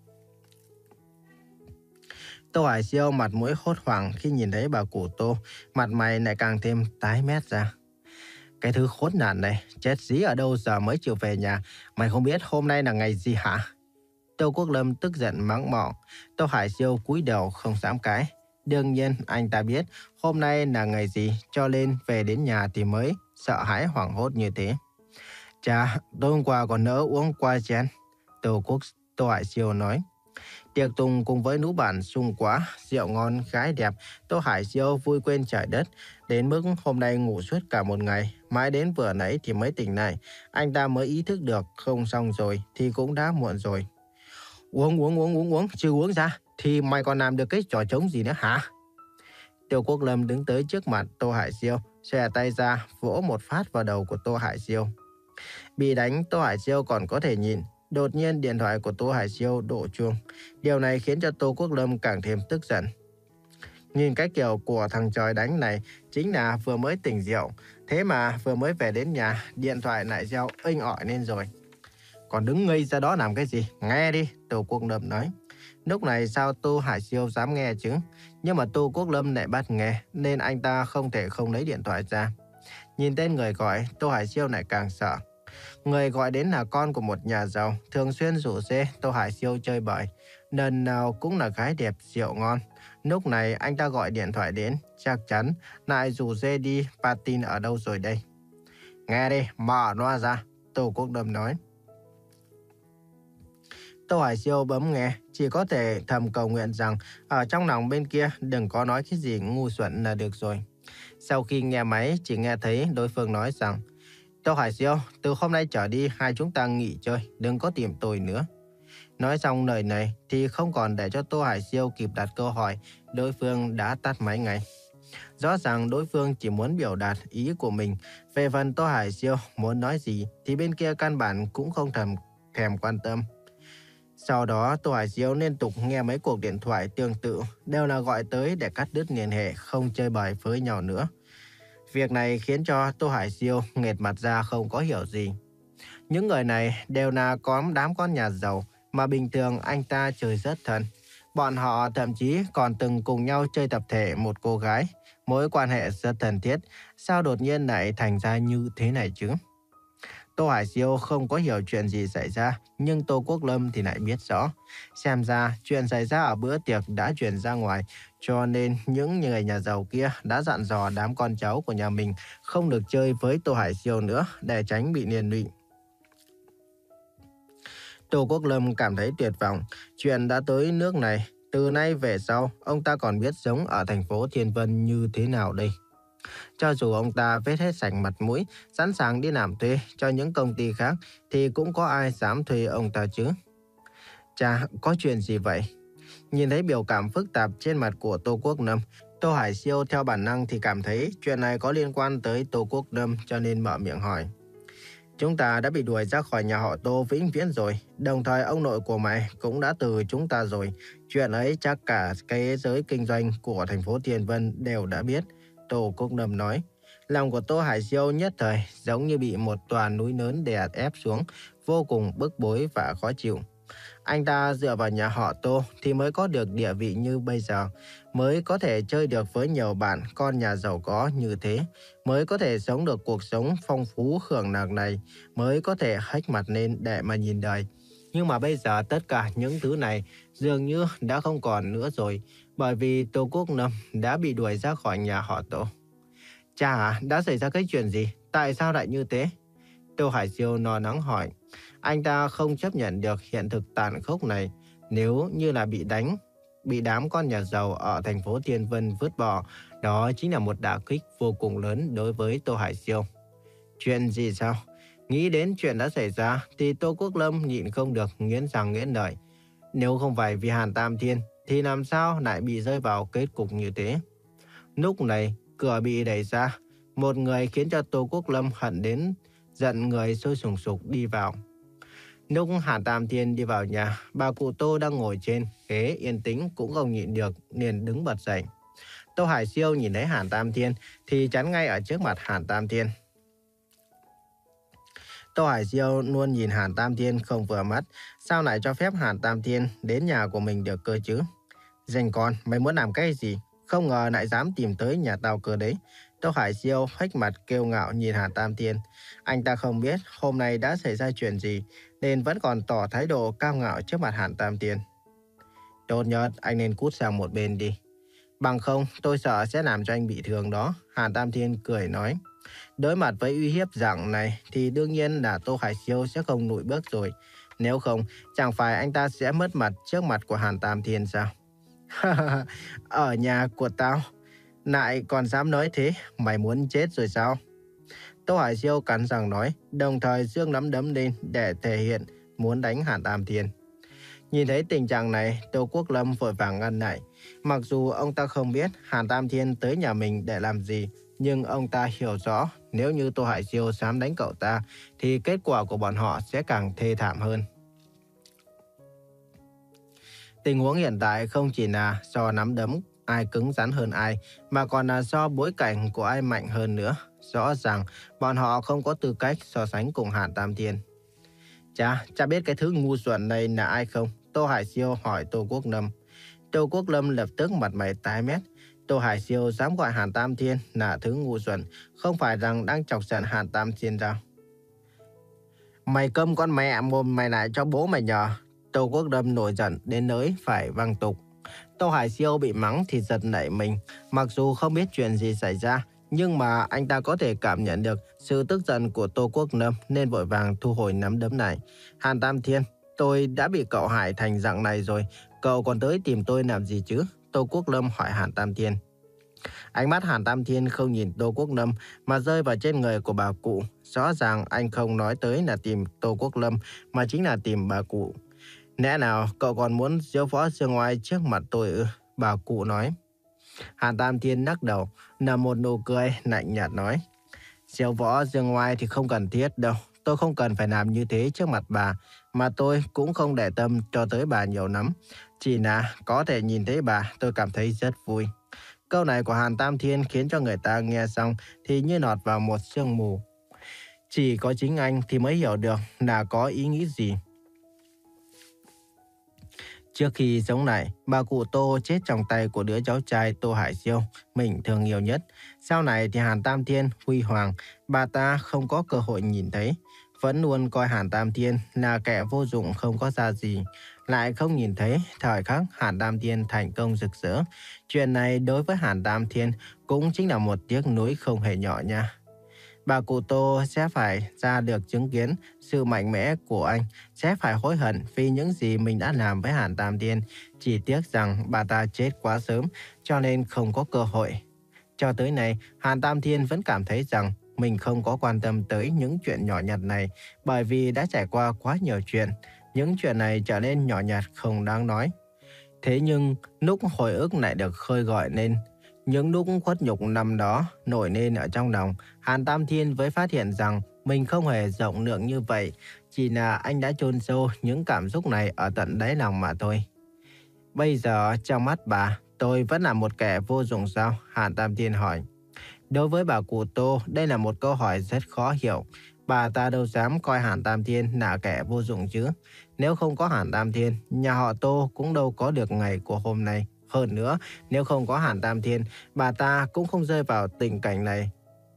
Tô Hải Siêu mặt mũi hốt hoảng khi nhìn thấy bà cụ Tô, mặt mày lại càng thêm tái mét ra. Cái thứ khốn nạn này, chết dí ở đâu giờ mới chịu về nhà, mày không biết hôm nay là ngày gì hả? Tô Quốc Lâm tức giận mắng mỏ. Tô Hải Siêu cúi đầu không dám cãi. Đương nhiên anh ta biết hôm nay là ngày gì, cho nên về đến nhà thì mới sợ hãi hoảng hốt như thế. Chà, tối hôm qua còn nỡ uống qua chén. Tô Quốc Tô Hải Siêu nói. Tiệc tùng cùng với nú bản sung quá, rượu ngon, gái đẹp, Tô Hải Siêu vui quên trời đất. Đến mức hôm nay ngủ suốt cả một ngày, mãi đến vừa nãy thì mới tỉnh lại. Anh ta mới ý thức được không xong rồi thì cũng đã muộn rồi. Uống uống uống uống uống, chưa uống ra thì mày còn làm được cái trò trống gì nữa hả? Tiêu Quốc Lâm đứng tới trước mặt Tô Hải Siêu, xòe tay ra vỗ một phát vào đầu của Tô Hải Siêu. Bị đánh, Tô Hải Siêu còn có thể nhìn. Đột nhiên điện thoại của Tô Hải Siêu đổ chuông. Điều này khiến cho Tô Quốc Lâm càng thêm tức giận. Nhìn cái kiểu của thằng trời đánh này chính là vừa mới tỉnh rượu. Thế mà vừa mới về đến nhà, điện thoại lại reo inh ỏi lên rồi. Còn đứng ngây ra đó làm cái gì? Nghe đi, Tô Quốc Lâm nói. Lúc này sao Tô Hải Siêu dám nghe chứ? Nhưng mà Tô Quốc Lâm lại bắt nghe, nên anh ta không thể không lấy điện thoại ra. Nhìn tên người gọi, Tô Hải Siêu lại càng sợ. Người gọi đến là con của một nhà giàu, thường xuyên rủ dê Tô Hải Siêu chơi bời. Lần nào cũng là gái đẹp rượu ngon. Lúc này anh ta gọi điện thoại đến, chắc chắn lại rủ dê đi party ở đâu rồi đây. Nghe đi, mở loa ra, Tô Quốc Lâm nói. Tô Hải Siêu bấm nghe, chỉ có thể thầm cầu nguyện rằng ở trong lòng bên kia đừng có nói cái gì ngu xuẩn là được rồi. Sau khi nghe máy, chỉ nghe thấy đối phương nói rằng Tô Hải Siêu, từ hôm nay trở đi hai chúng ta nghỉ chơi, đừng có tìm tôi nữa. Nói xong lời này thì không còn để cho Tô Hải Siêu kịp đặt câu hỏi, đối phương đã tắt máy ngay. Rõ ràng đối phương chỉ muốn biểu đạt ý của mình. Về phần Tô Hải Siêu muốn nói gì thì bên kia căn bản cũng không thèm, thèm quan tâm. Sau đó Tô Hải Siêu liên tục nghe mấy cuộc điện thoại tương tự, đều là gọi tới để cắt đứt liên hệ, không chơi bời với nhau nữa. Việc này khiến cho Tô Hải Siêu nghệt mặt ra không có hiểu gì. Những người này đều là có đám con nhà giàu mà bình thường anh ta chơi rất thân. Bọn họ thậm chí còn từng cùng nhau chơi tập thể một cô gái, mối quan hệ rất thân thiết. Sao đột nhiên lại thành ra như thế này chứ? Tô Hải Siêu không có hiểu chuyện gì xảy ra, nhưng Tô Quốc Lâm thì lại biết rõ. Xem ra chuyện xảy ra ở bữa tiệc đã truyền ra ngoài, cho nên những người nhà giàu kia đã dặn dò đám con cháu của nhà mình không được chơi với Tô Hải Siêu nữa để tránh bị liên lụy. Tô Quốc Lâm cảm thấy tuyệt vọng, chuyện đã tới nước này, từ nay về sau ông ta còn biết sống ở thành phố Thiên Vân như thế nào đây? Cho dù ông ta vết hết sạch mặt mũi, sẵn sàng đi làm thuê cho những công ty khác, thì cũng có ai dám thuê ông ta chứ? Chà, có chuyện gì vậy? Nhìn thấy biểu cảm phức tạp trên mặt của Tô Quốc Lâm, Tô Hải Siêu theo bản năng thì cảm thấy chuyện này có liên quan tới Tô Quốc Lâm, cho nên mở miệng hỏi. Chúng ta đã bị đuổi ra khỏi nhà họ Tô vĩnh viễn rồi, đồng thời ông nội của mày cũng đã từ chúng ta rồi. Chuyện ấy chắc cả cái giới kinh doanh của thành phố Thiên Vân đều đã biết, Tô Quốc Lâm nói. Lòng của Tô Hải Siêu nhất thời giống như bị một tòa núi lớn đè ép xuống, vô cùng bức bối và khó chịu. Anh ta dựa vào nhà họ Tô thì mới có được địa vị như bây giờ, mới có thể chơi được với nhiều bạn con nhà giàu có như thế, mới có thể sống được cuộc sống phong phú hưởng lạc này, mới có thể hếch mặt lên để mà nhìn đời. Nhưng mà bây giờ tất cả những thứ này dường như đã không còn nữa rồi, bởi vì Tô Quốc Lâm đã bị đuổi ra khỏi nhà họ Tô. Cha à, đã xảy ra cái chuyện gì? Tại sao lại như thế? Tô Hải Siêu lo lắng hỏi. Anh ta không chấp nhận được hiện thực tàn khốc này. Nếu như là bị đánh, bị đám con nhà giàu ở thành phố Thiên Vân vứt bỏ, đó chính là một đả kích vô cùng lớn đối với Tô Hải Siêu. Chuyện gì sao? Nghĩ đến chuyện đã xảy ra thì Tô Quốc Lâm nhịn không được nghiến răng nghiến lợi. Nếu không phải vì Hàn Tam Thiên thì làm sao lại bị rơi vào kết cục như thế. Lúc này, cửa bị đẩy ra, một người khiến cho Tô Quốc Lâm hận đến giận người sôi sùng sục đi vào. Lúc Hàn Tam Thiên đi vào nhà, bà cụ Tô đang ngồi trên ghế yên tĩnh cũng không nhịn được liền đứng bật dậy. Tô Hải Siêu nhìn thấy Hàn Tam Thiên thì chắn ngay ở trước mặt Hàn Tam Thiên. Tô Hải Siêu luôn nhìn Hàn Tam Thiên không vừa mắt, sao lại cho phép Hàn Tam Thiên đến nhà của mình được cơ chứ? Dành con, mày muốn làm cái gì? Không ngờ lại dám tìm tới nhà tao cơ đấy. Tô Hải Siêu hách mặt kiêu ngạo nhìn Hàn Tam Thiên. Anh ta không biết hôm nay đã xảy ra chuyện gì nên vẫn còn tỏ thái độ cao ngạo trước mặt Hàn Tam Thiên. Tốt nhất anh nên cút sang một bên đi. Bằng không tôi sợ sẽ làm cho anh bị thương đó. Hàn Tam Thiên cười nói. Đối mặt với uy hiếp dạng này thì đương nhiên là Tô Hải Siêu sẽ không lùi bước rồi. Nếu không, chẳng phải anh ta sẽ mất mặt trước mặt của Hàn Tam Thiên sao? Ở nhà của tao, lại còn dám nói thế, mày muốn chết rồi sao? Tô Hải Siêu cắn răng nói, đồng thời giương nắm đấm lên để thể hiện muốn đánh Hàn Tam Thiên. Nhìn thấy tình trạng này, Tô Quốc Lâm vội vàng ngăn lại. Mặc dù ông ta không biết Hàn Tam Thiên tới nhà mình để làm gì, nhưng ông ta hiểu rõ nếu như Tô Hải Siêu dám đánh cậu ta thì kết quả của bọn họ sẽ càng thê thảm hơn. Tình huống hiện tại không chỉ là do nắm đấm ai cứng rắn hơn ai, mà còn là do bối cảnh của ai mạnh hơn nữa. Rõ ràng bọn họ không có tư cách so sánh cùng Hàn Tam Thiên. Cha, cha biết cái thứ ngu xuẩn này là ai không? Tô Hải Siêu hỏi Tô Quốc Lâm. Tô Quốc Lâm lập tức mặt mày tái mét. Tô Hải Siêu dám gọi Hàn Tam Thiên là thứ ngu xuẩn, không phải rằng đang chọc giận Hàn Tam Thiên sao? Mày câm con mẹ mồm mày lại cho bố mày nhờ. Tô Quốc Lâm nổi giận đến nỗi phải văng tục. Tô Hải Siêu bị mắng thì giật nảy mình. Mặc dù không biết chuyện gì xảy ra, nhưng mà anh ta có thể cảm nhận được sự tức giận của Tô Quốc Lâm nên vội vàng thu hồi nắm đấm này. Hàn Tam Thiên, tôi đã bị cậu hại thành dạng này rồi, cậu còn tới tìm tôi làm gì chứ? Tô Quốc Lâm hỏi Hàn Tam Thiên. Ánh mắt Hàn Tam Thiên không nhìn Tô Quốc Lâm mà rơi vào trên người của bà cụ. Rõ ràng anh không nói tới là tìm Tô Quốc Lâm mà chính là tìm bà cụ. Lẽ nào cậu còn muốn diếu võ dương ngoai trước mặt tôi ư? Bà cụ nói. Hàn Tam Thiên lắc đầu, nở một nụ cười lạnh nhạt nói. Diếu võ dương ngoai thì không cần thiết đâu. Tôi không cần phải làm như thế trước mặt bà, mà tôi cũng không để tâm cho tới bà nhiều lắm. Chỉ là có thể nhìn thấy bà tôi cảm thấy rất vui. Câu này của Hàn Tam Thiên khiến cho người ta nghe xong thì như nọt vào một sương mù. Chỉ có chính anh thì mới hiểu được là có ý nghĩ gì. Trước khi sống lại, bà cụ Tô chết trong tay của đứa cháu trai Tô Hải Siêu, mình thương yêu nhất. Sau này thì Hàn Tam Thiên, huy hoàng, bà ta không có cơ hội nhìn thấy. Vẫn luôn coi Hàn Tam Thiên là kẻ vô dụng không có ra gì. Lại không nhìn thấy thời khắc Hàn Tam Thiên thành công rực rỡ. Chuyện này đối với Hàn Tam Thiên cũng chính là một tiếc nuối không hề nhỏ nha. Bà cụ Tô sẽ phải ra được chứng kiến sự mạnh mẽ của anh, sẽ phải hối hận vì những gì mình đã làm với Hàn Tam Thiên. Chỉ tiếc rằng bà ta chết quá sớm cho nên không có cơ hội. Cho tới nay, Hàn Tam Thiên vẫn cảm thấy rằng mình không có quan tâm tới những chuyện nhỏ nhặt này bởi vì đã trải qua quá nhiều chuyện. Những chuyện này trở nên nhỏ nhặt không đáng nói. Thế nhưng lúc hồi ức lại được khơi gọi lên, những lúc khuất nhục năm đó nổi lên ở trong lòng, Hàn Tam Thiên mới phát hiện rằng mình không hề rộng lượng như vậy, chỉ là anh đã chôn sâu những cảm xúc này ở tận đáy lòng mà thôi. Bây giờ trong mắt bà, tôi vẫn là một kẻ vô dụng sao? Hàn Tam Thiên hỏi. Đối với bà cụ Tô, đây là một câu hỏi rất khó hiểu. Bà ta đâu dám coi Hàn Tam Thiên là kẻ vô dụng chứ. Nếu không có Hàn Tam Thiên, nhà họ Tô cũng đâu có được ngày của hôm nay. Hơn nữa, nếu không có Hàn Tam Thiên, bà ta cũng không rơi vào tình cảnh này.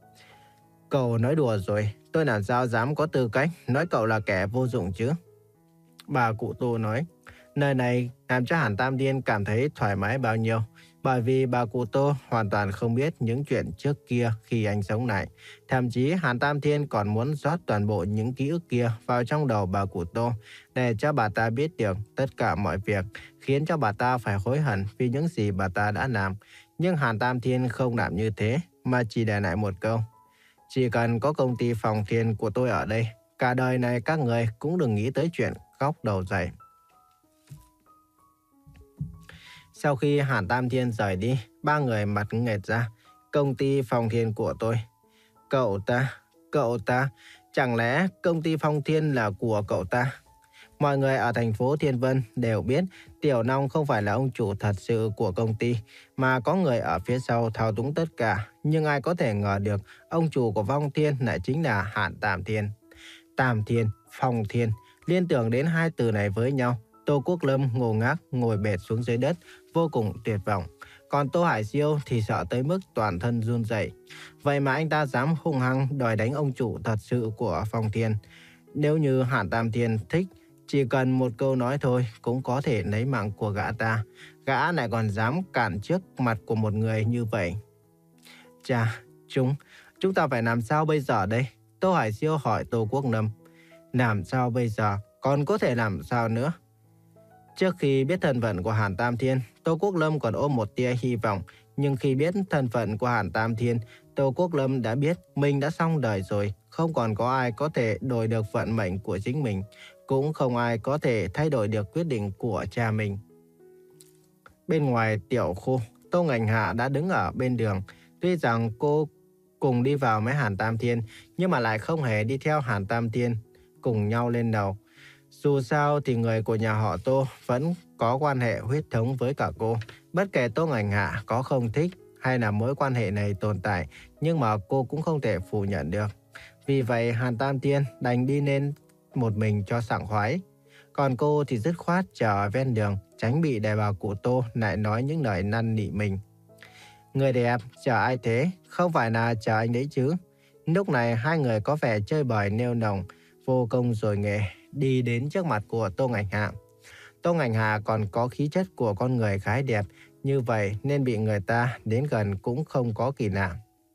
Cậu nói đùa rồi, tôi làm sao dám có tư cách nói cậu là kẻ vô dụng chứ? Bà cụ Tô nói. Nơi này làm cho Hàn Tam Thiên cảm thấy thoải mái bao nhiêu. Bởi vì bà cụ Tô hoàn toàn không biết những chuyện trước kia khi anh sống lại. Thậm chí Hàn Tam Thiên còn muốn rót toàn bộ những ký ức kia vào trong đầu bà cụ Tô để cho bà ta biết được tất cả mọi việc, khiến cho bà ta phải hối hận vì những gì bà ta đã làm. Nhưng Hàn Tam Thiên không làm như thế, mà chỉ để lại một câu. Chỉ cần có công ty Phòng Thiên của tôi ở đây, cả đời này các người cũng đừng nghĩ tới chuyện góc đầu dậy. Sau khi Hàn Tam Thiên rời đi, ba người mặt nghệt ra. Công ty Phong Thiên của tôi. Cậu ta, cậu ta, chẳng lẽ công ty Phong Thiên là của cậu ta? Mọi người ở thành phố Thiên Vân đều biết Tiểu Long không phải là ông chủ thật sự của công ty, mà có người ở phía sau thao túng tất cả. Nhưng ai có thể ngờ được ông chủ của Phong Thiên lại chính là Hàn Tam Thiên. Tam Thiên, Phong Thiên, liên tưởng đến hai từ này với nhau, Tô Quốc Lâm ngô ngác ngồi bệt xuống dưới đất, vô cùng tuyệt vọng. Còn Tô Hải Siêu thì sợ tới mức toàn thân run rẩy. Vậy mà anh ta dám hung hăng đòi đánh ông chủ thật sự của Phong Thiên. Nếu như Hàn Tam Thiên thích, chỉ cần một câu nói thôi cũng có thể lấy mạng của gã ta. Gã lại còn dám cản trước mặt của một người như vậy. Chà, chúng, chúng ta phải làm sao bây giờ đây? Tô Hải Siêu hỏi Tô Quốc Lâm. Làm sao bây giờ? Còn có thể làm sao nữa? Trước khi biết thân phận của Hàn Tam Thiên, Tô Quốc Lâm còn ôm một tia hy vọng. Nhưng khi biết thân phận của Hàn Tam Thiên, Tô Quốc Lâm đã biết mình đã xong đời rồi. Không còn có ai có thể đổi được vận mệnh của chính mình. Cũng không ai có thể thay đổi được quyết định của cha mình. Bên ngoài tiểu khu, Tô Ngành Hạ đã đứng ở bên đường. Tuy rằng cô cùng đi vào với Hàn Tam Thiên, nhưng mà lại không hề đi theo Hàn Tam Thiên cùng nhau lên đầu. Dù sao thì người của nhà họ Tô vẫn có quan hệ huyết thống với cả cô. Bất kể Tô Ngành Hạ có không thích hay là mối quan hệ này tồn tại, nhưng mà cô cũng không thể phủ nhận được. Vì vậy Hàn Tam Thiên đành đi lên một mình cho sảng khoái. Còn cô thì dứt khoát chờ ở ven đường, tránh bị đại bà cụ Tô lại nói những lời năn nỉ mình. Người đẹp, chờ ai thế? Không phải là chờ anh đấy chứ? Lúc này hai người có vẻ chơi bời nêu nồng, vô công rồi nghề, đi đến trước mặt của Tô Ngành Hạ. Tô Ngành Hạ còn có khí chất của con người gái đẹp, như vậy nên bị người ta đến gần cũng không có kỳ lạ.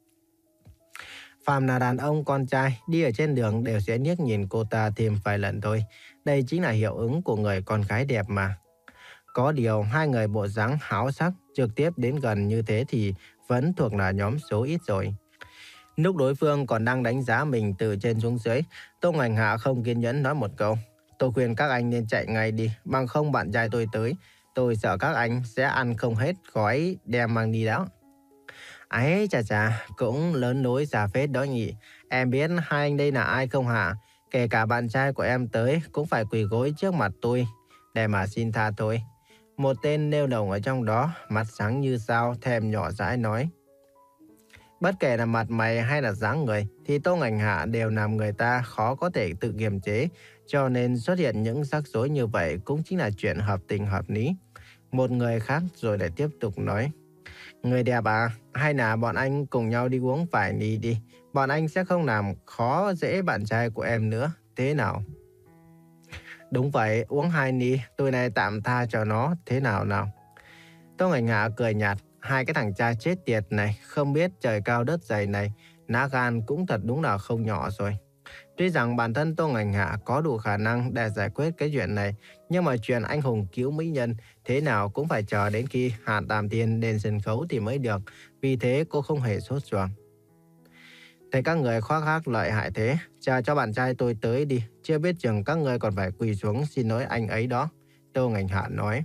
Phàm là đàn ông con trai đi ở trên đường đều sẽ liếc nhìn cô ta thêm vài lần thôi. Đây chính là hiệu ứng của người con gái đẹp mà. Có điều hai người bộ dáng háo sắc trực tiếp đến gần như thế thì vẫn thuộc là nhóm số ít rồi. Lúc đối phương còn đang đánh giá mình từ trên xuống dưới, Tô Ngành Hạ không kiên nhẫn nói một câu. Tôi khuyên các anh nên chạy ngay đi, bằng không bạn trai tôi tới. Tôi sợ các anh sẽ ăn không hết gói đem mang đi đó. Ấy chà chà, cũng lớn lối già phết đó nhỉ. Em biết hai anh đây là ai không hả? Kể cả bạn trai của em tới cũng phải quỳ gối trước mặt tôi để mà xin tha thôi. Một tên nêu đồng ở trong đó, mặt sáng như sao, thèm nhỏ dãi nói. Bất kể là mặt mày hay là dáng người thì Tô Ngành Hạ đều làm người ta khó có thể tự kiềm chế, cho nên xuất hiện những rắc rối như vậy cũng chính là chuyện hợp tình hợp lý. Một người khác rồi lại tiếp tục nói. Người đẹp à, hay là bọn anh cùng nhau đi uống vài ly đi. Bọn anh sẽ không làm khó dễ bạn trai của em nữa. Thế nào? Đúng vậy, uống hai ly, tôi này tạm tha cho nó. Thế nào nào? Tô Ngành Hạ cười nhạt. Hai cái thằng cha chết tiệt này, không biết trời cao đất dày này, lá gan cũng thật đúng là không nhỏ rồi. Tuy rằng bản thân Tô Ngành Hạ có đủ khả năng để giải quyết cái chuyện này, nhưng mà chuyện anh hùng cứu mỹ nhân thế nào cũng phải chờ đến khi Hàn Tam Thiên lên sân khấu thì mới được. Vì thế cô không hề sốt ruột. Thấy các người khoác lác lợi hại thế, chờ cho bạn trai tôi tới đi, chưa biết chừng các người còn phải quỳ xuống xin lỗi anh ấy đó. Tô Ngành Hạ nói.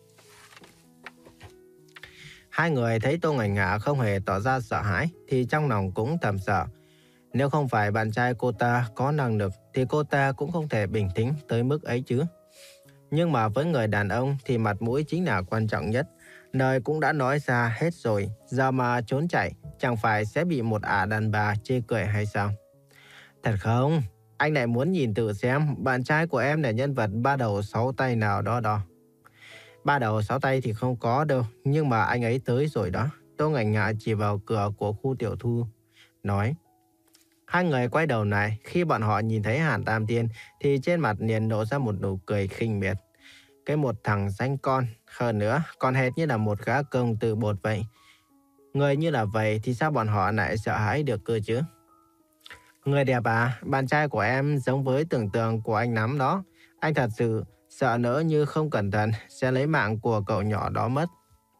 Hai người thấy Tô Ngành Hạ không hề tỏ ra sợ hãi thì trong lòng cũng thầm sợ. Nếu không phải bạn trai cô ta có năng lực thì cô ta cũng không thể bình tĩnh tới mức ấy chứ. Nhưng mà với người đàn ông thì mặt mũi chính là quan trọng nhất. Lời cũng đã nói ra hết rồi, giờ mà trốn chạy chẳng phải sẽ bị một ả đàn bà chê cười hay sao? Thật không? Anh lại muốn nhìn tự xem bạn trai của em là nhân vật ba đầu sáu tay nào đó đó. Ba đầu sáu tay thì không có đâu, nhưng mà anh ấy tới rồi đó. Tô Ngành Hạ chỉ vào cửa của khu tiểu thu, nói. Hai người quay đầu này, khi bọn họ nhìn thấy Hàn Tam Thiên thì trên mặt liền nổ ra một nụ cười khinh miệt. Cái một thằng danh con, hơn nữa còn hệt như là một gã công từ bột vậy. Người như là vậy thì sao bọn họ lại sợ hãi được cơ chứ? Người đẹp à, bạn trai của em giống với tưởng tượng của anh lắm đó. Anh thật sự sợ nỡ như không cẩn thận sẽ lấy mạng của cậu nhỏ đó mất.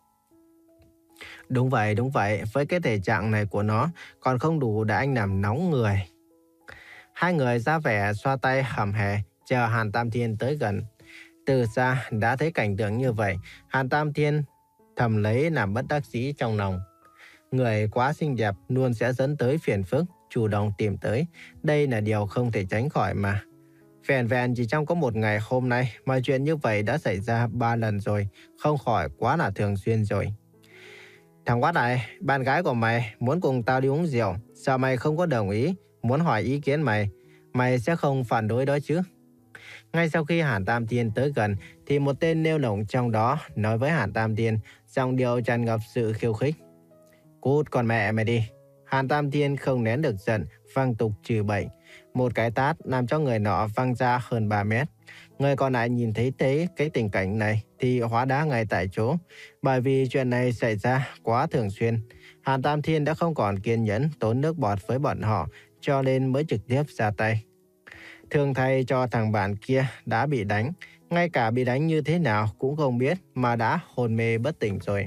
Đúng vậy, đúng vậy, với cái thể trạng này của nó còn không đủ để anh làm nóng người. Hai người ra vẻ xoa tay hầm hè, chờ Hàn Tam Thiên tới gần. Từ xa đã thấy cảnh tượng như vậy, Hàn Tam Thiên thầm lấy làm bất đắc dĩ trong lòng. Người quá xinh đẹp luôn sẽ dẫn tới phiền phức, chủ động tìm tới. Đây là điều không thể tránh khỏi mà. Vẹn vẹn chỉ trong có một ngày hôm nay mà chuyện như vậy đã xảy ra ba lần rồi, không khỏi quá là thường xuyên rồi. Thằng quát này, bạn gái của mày muốn cùng tao đi uống rượu, sao mày không có đồng ý, muốn hỏi ý kiến mày, mày sẽ không phản đối đó chứ? Ngay sau khi Hàn Tam Thiên tới gần thì một tên nêu lỏng trong đó nói với Hàn Tam Thiên, giọng điệu tràn ngập sự khiêu khích. Cút con mẹ mày đi. Hàn Tam Thiên không nén được giận, văng tục trừ bậy. Một cái tát làm cho người nọ văng ra hơn ba mét. Người còn lại nhìn thấy thế cái tình cảnh này thì hóa đá ngay tại chỗ. Bởi vì chuyện này xảy ra quá thường xuyên. Hàn Tam Thiên đã không còn kiên nhẫn tốn nước bọt với bọn họ, cho nên mới trực tiếp ra tay. Thương thay cho thằng bạn kia đã bị đánh. Ngay cả bị đánh như thế nào cũng không biết mà đã hôn mê bất tỉnh rồi.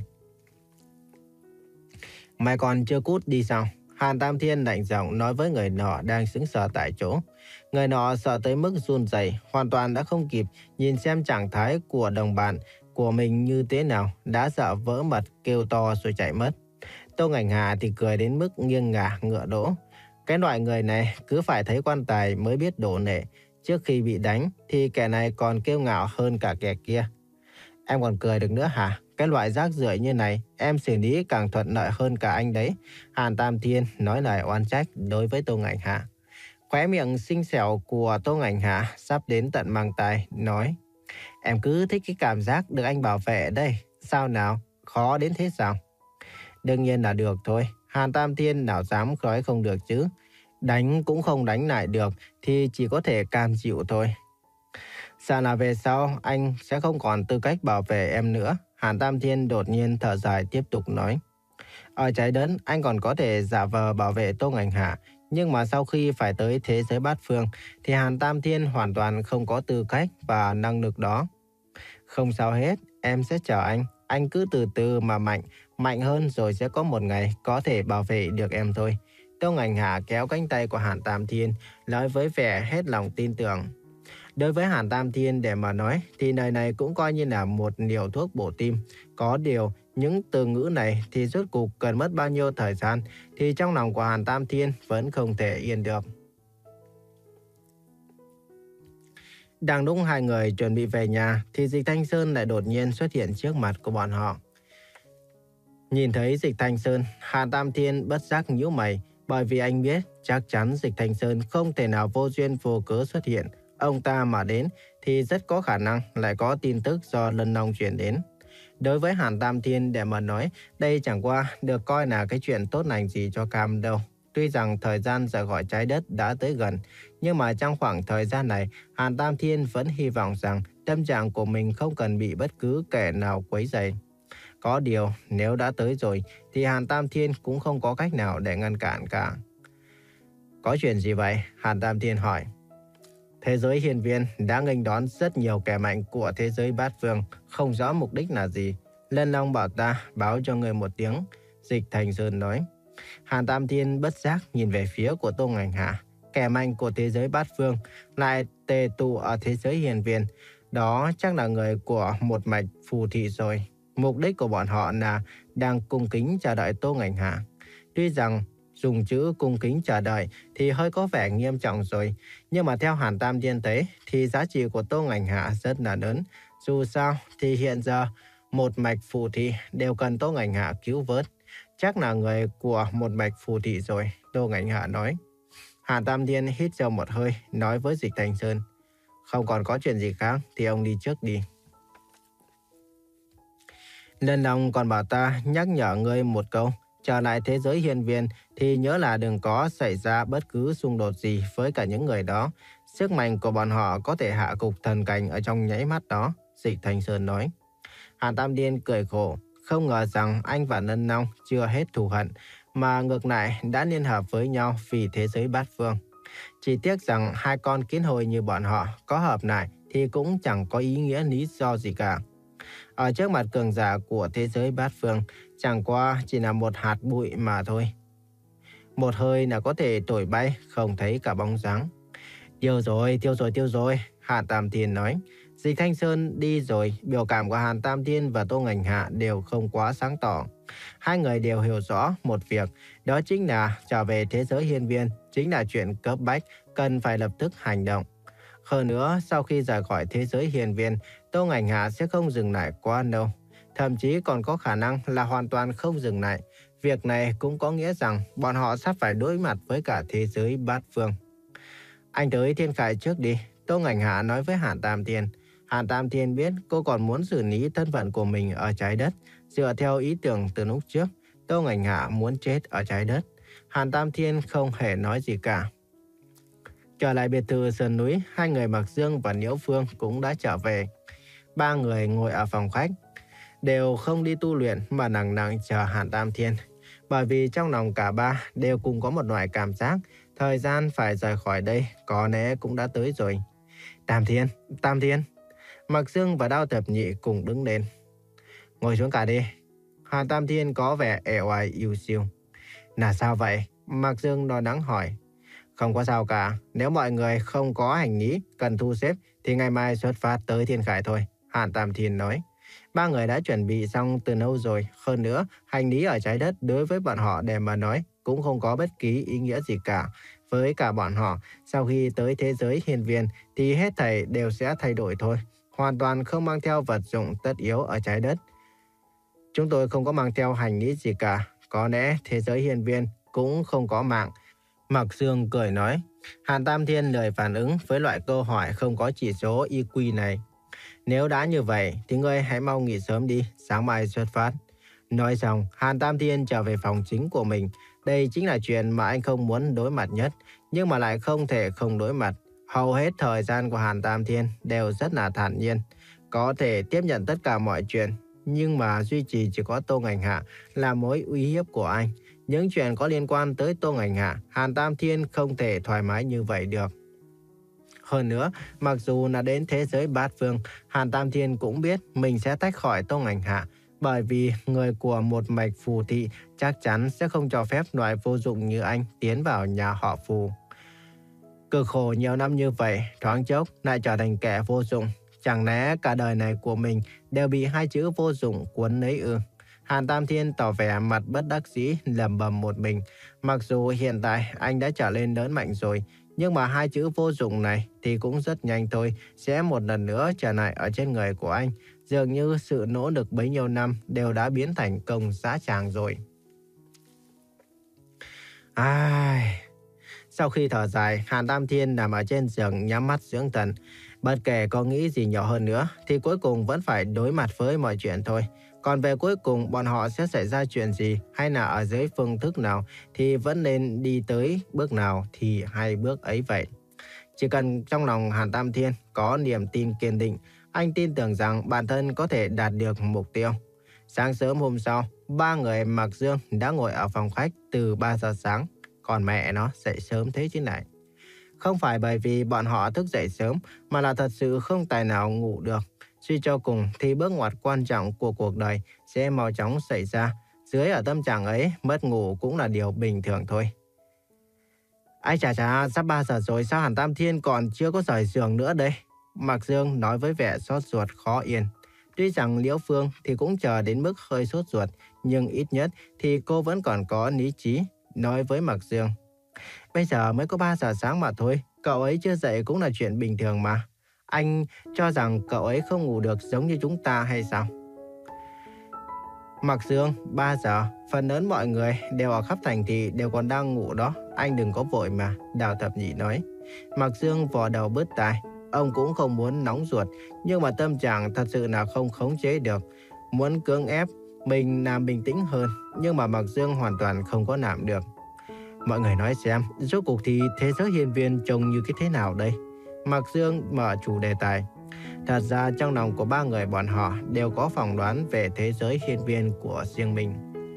Mày còn chưa cút đi sao? Hàn Tam Thiên lạnh giọng nói với người nọ đang sững sờ tại chỗ. Người nọ sợ tới mức run rẩy, hoàn toàn đã không kịp nhìn xem trạng thái của đồng bạn của mình như thế nào, đã sợ vỡ mật kêu to rồi chạy mất. Tô Ngảnh Hà thì cười đến mức nghiêng ngả ngựa đổ. Cái loại người này cứ phải thấy quan tài mới biết đổ nể. Trước khi bị đánh thì kẻ này còn kiêu ngạo hơn cả kẻ kia. Em còn cười được nữa hả? Cái loại rác rưởi như này em xử lý càng thuận lợi hơn cả anh đấy. Hàn Tam Thiên nói lời oan trách đối với Tô Ngảnh Hà. Khóe miệng xinh xẻo của Tô Ngảnh Hà sắp đến tận mang tai, nói: Em cứ thích cái cảm giác được anh bảo vệ đây. Sao nào? Khó đến thế sao? Đương nhiên là được thôi. Hàn Tam Thiên nào dám nói không được chứ. Đánh cũng không đánh lại được thì chỉ có thể cam chịu thôi. Sao là về sau anh sẽ không còn tư cách bảo vệ em nữa. Hàn Tam Thiên đột nhiên thở dài tiếp tục nói. Ở trái đất anh còn có thể giả vờ bảo vệ Tô Ngảnh Hà. Nhưng mà sau khi phải tới thế giới bát phương thì Hàn Tam Thiên hoàn toàn không có tư cách và năng lực đó. Không sao hết, em sẽ chờ anh. Anh cứ từ từ mà mạnh, mạnh hơn rồi sẽ có một ngày có thể bảo vệ được em thôi. Tô Ngảnh Hà kéo cánh tay của Hàn Tam Thiên, nói với vẻ hết lòng tin tưởng. Đối với Hàn Tam Thiên để mà nói thì lời này cũng coi như là một liều thuốc bổ tim. Có điều những từ ngữ này thì rốt cuộc cần mất bao nhiêu thời gian thì trong lòng của Hàn Tam Thiên vẫn không thể yên được. Đang lúc hai người chuẩn bị về nhà thì Dịch Thanh Sơn lại đột nhiên xuất hiện trước mặt của bọn họ. Nhìn thấy Dịch Thanh Sơn, Hàn Tam Thiên bất giác nhíu mày, bởi vì anh biết chắc chắn Dịch Thanh Sơn không thể nào vô duyên vô cớ xuất hiện. Ông ta mà đến thì rất có khả năng lại có tin tức do Lân Long chuyển đến. Đối với Hàn Tam Thiên để mà nói, đây chẳng qua được coi là cái chuyện tốt lành gì cho Cam đâu. Tuy rằng thời gian rời khỏi trái đất đã tới gần, nhưng mà trong khoảng thời gian này, Hàn Tam Thiên vẫn hy vọng rằng tâm trạng của mình không cần bị bất cứ kẻ nào quấy rầy. Có điều, nếu đã tới rồi, thì Hàn Tam Thiên cũng không có cách nào để ngăn cản cả. Có chuyện gì vậy? Hàn Tam Thiên hỏi. Thế giới hiền viên đã nghênh đón rất nhiều kẻ mạnh của thế giới bát phương, không rõ mục đích là gì. Lân Long bảo ta báo cho người một tiếng, Dịch Thanh Sơn nói. Hàn Tam Thiên bất giác nhìn về phía của Tô Ngảnh Hà. Kẻ mạnh của thế giới bát phương lại tề tụ ở thế giới hiền viên. Đó chắc là người của một mạch phù thị rồi. Mục đích của bọn họ là đang cung kính chờ đợi Tô Ngảnh Hà. Tuy rằng dùng chữ cung kính chờ đợi thì hơi có vẻ nghiêm trọng rồi. Nhưng mà theo Hàn Tam Thiên thấy thì giá trị của Tô Ngảnh Hà rất là lớn. Dù sao thì hiện giờ một mạch phù thị đều cần Tô Ngảnh Hà cứu vớt. Chắc là người của một mạch phù thị rồi, Tô Ngảnh Hà nói. Hàn Tam Thiên hít sâu một hơi, nói với Dịch Thanh Sơn. Không còn có chuyện gì khác thì ông đi trước đi. Lân Long còn bảo ta nhắc nhở ngươi một câu. Trở lại thế giới hiền viên thì nhớ là đừng có xảy ra bất cứ xung đột gì với cả những người đó. Sức mạnh của bọn họ có thể hạ gục thần cảnh ở trong nháy mắt đó, Dịch Thanh Sơn nói. Hàn Tam Thiên cười khổ. Không ngờ rằng anh và Lân Long chưa hết thù hận, mà ngược lại đã liên hợp với nhau vì thế giới bát phương. Chỉ tiếc rằng hai con kiến hồi như bọn họ có hợp lại thì cũng chẳng có ý nghĩa lý do gì cả. Ở trước mặt cường giả của thế giới bát phương, chẳng qua chỉ là một hạt bụi mà thôi. Một hơi là có thể thổi bay, không thấy cả bóng dáng. Tiêu rồi, tiêu rồi, tiêu rồi, Hàn Tam Thiên nói. Dịch Thanh Sơn đi rồi, biểu cảm của Hàn Tam Thiên và Tô Ngành Hạ đều không quá sáng tỏ. Hai người đều hiểu rõ một việc, đó chính là trở về thế giới hiên viên, chính là chuyện cấp bách, cần phải lập tức hành động. Hơn nữa, sau khi rời khỏi thế giới hiên viên, Tô Ngành Hạ sẽ không dừng lại quá lâu. Thậm chí còn có khả năng là hoàn toàn không dừng lại. Việc này cũng có nghĩa rằng bọn họ sắp phải đối mặt với cả thế giới bát phương. Anh tới Thiên Khải trước đi, Tô Ngành Hạ nói với Hàn Tam Thiên. Hàn Tam Thiên biết cô còn muốn xử lý thân phận của mình ở trái đất. Dựa theo ý tưởng từ lúc trước, Tô Ngành Hạ muốn chết ở trái đất. Hàn Tam Thiên không hề nói gì cả. Trở lại biệt thự sườn núi, hai người Mặc Dương và Liễu Phương cũng đã trở về. Ba người ngồi ở phòng khách, đều không đi tu luyện mà nặng nặng chờ Hàn Tam Thiên. Bởi vì trong lòng cả ba đều cùng có một loại cảm giác thời gian phải rời khỏi đây có lẽ cũng đã tới rồi. Tam Thiên, Tam Thiên. Mặc Dương và Đao Thập Nhị cùng đứng lên. Ngồi xuống cả đi. Hàn Tam Thiên có vẻ ẻ oải yêu siêu. Là sao vậy? Mặc Dương lo lắng hỏi. Không có sao cả. Nếu mọi người không có hành lý cần thu xếp thì ngày mai xuất phát tới Thiên Khải thôi. Hàn Tam Thiên nói. Ba người đã chuẩn bị xong từ lâu rồi. Hơn nữa, hành lý ở trái đất đối với bọn họ để mà nói cũng không có bất kỳ ý nghĩa gì cả. Với cả bọn họ, sau khi tới thế giới hiên viên thì hết thảy đều sẽ thay đổi thôi. Hoàn toàn không mang theo vật dụng tất yếu ở trái đất. Chúng tôi không có mang theo hành lý gì cả. Có lẽ thế giới hiên viên cũng không có mạng. Mặc Dương cười nói. Hàn Tam Thiên lời phản ứng với loại câu hỏi không có chỉ số i kiu này. Nếu đã như vậy thì ngươi hãy mau nghỉ sớm đi, sáng mai xuất phát. Nói xong, Hàn Tam Thiên trở về phòng chính của mình. Đây chính là chuyện mà anh không muốn đối mặt nhất, nhưng mà lại không thể không đối mặt. Hầu hết thời gian của Hàn Tam Thiên đều rất là thản nhiên, có thể tiếp nhận tất cả mọi chuyện. Nhưng mà duy trì chỉ có Tô Ngành Hạ là mối uy hiếp của anh. Những chuyện có liên quan tới Tô Ngành Hạ, Hàn Tam Thiên không thể thoải mái như vậy được. Hơn nữa, mặc dù là đến thế giới bát phương, Hàn Tam Thiên cũng biết mình sẽ tách khỏi Tô Ngành Hạ. Bởi vì người của một mạch phù thị chắc chắn sẽ không cho phép loại vô dụng như anh tiến vào nhà họ Phù. Cực khổ nhiều năm như vậy, thoáng chốc lại trở thành kẻ vô dụng. Chẳng lẽ cả đời này của mình đều bị hai chữ vô dụng cuốn lấy ư? Hàn Tam Thiên tỏ vẻ mặt bất đắc dĩ lẩm bẩm một mình. Mặc dù hiện tại anh đã trở lên lớn mạnh rồi, nhưng mà hai chữ vô dụng này thì cũng rất nhanh thôi sẽ một lần nữa trở lại ở trên người của anh. Dường như sự nỗ lực bấy nhiêu năm đều đã biến thành công giá tràng rồi. Ai... Sau khi thở dài, Hàn Tam Thiên nằm ở trên giường nhắm mắt dưỡng thần. Bất kể có nghĩ gì nhỏ hơn nữa thì cuối cùng vẫn phải đối mặt với mọi chuyện thôi. Còn về cuối cùng bọn họ sẽ xảy ra chuyện gì hay là ở dưới phương thức nào thì vẫn nên đi tới bước nào thì hai bước ấy vậy. Chỉ cần trong lòng Hàn Tam Thiên có niềm tin kiên định, anh tin tưởng rằng bản thân có thể đạt được mục tiêu. Sáng sớm hôm sau, ba người Mặc Dương đã ngồi ở phòng khách từ ba giờ sáng. Còn mẹ nó dậy sớm thế chứ này. Không phải bởi vì bọn họ thức dậy sớm mà là thật sự không tài nào ngủ được. Suy cho cùng thì bước ngoặt quan trọng của cuộc đời sẽ mau chóng xảy ra. Dưới ở tâm trạng ấy, mất ngủ cũng là điều bình thường thôi. Ai chà chà, sắp ba giờ rồi sao Hàn Tam Thiên còn chưa có rời giường nữa đây? Mặc Dương nói với vẻ sốt ruột khó yên. Tuy rằng Liễu Phương thì cũng chờ đến mức hơi sốt ruột, nhưng ít nhất thì cô vẫn còn có lý trí, nói với Mặc Dương. Bây giờ mới có ba giờ sáng mà thôi, cậu ấy chưa dậy cũng là chuyện bình thường mà. Anh cho rằng cậu ấy không ngủ được giống như chúng ta hay sao? Mặc Dương, ba giờ, phần lớn mọi người đều ở khắp thành thị đều còn đang ngủ đó. Anh đừng có vội mà, Đào Thập Nhị nói. Mặc Dương vò đầu bứt tai. Ông cũng không muốn nóng ruột, nhưng mà tâm trạng thật sự là không khống chế được. Muốn cưỡng ép mình làm bình tĩnh hơn, nhưng mà Mặc Dương hoàn toàn không có làm được. Mọi người nói xem, rốt cuộc thì thế giới hiên viên trông như cái thế nào đây? Mặc Dương mở chủ đề tài. Thật ra trong lòng của ba người bọn họ đều có phỏng đoán về thế giới hiên viên của riêng mình.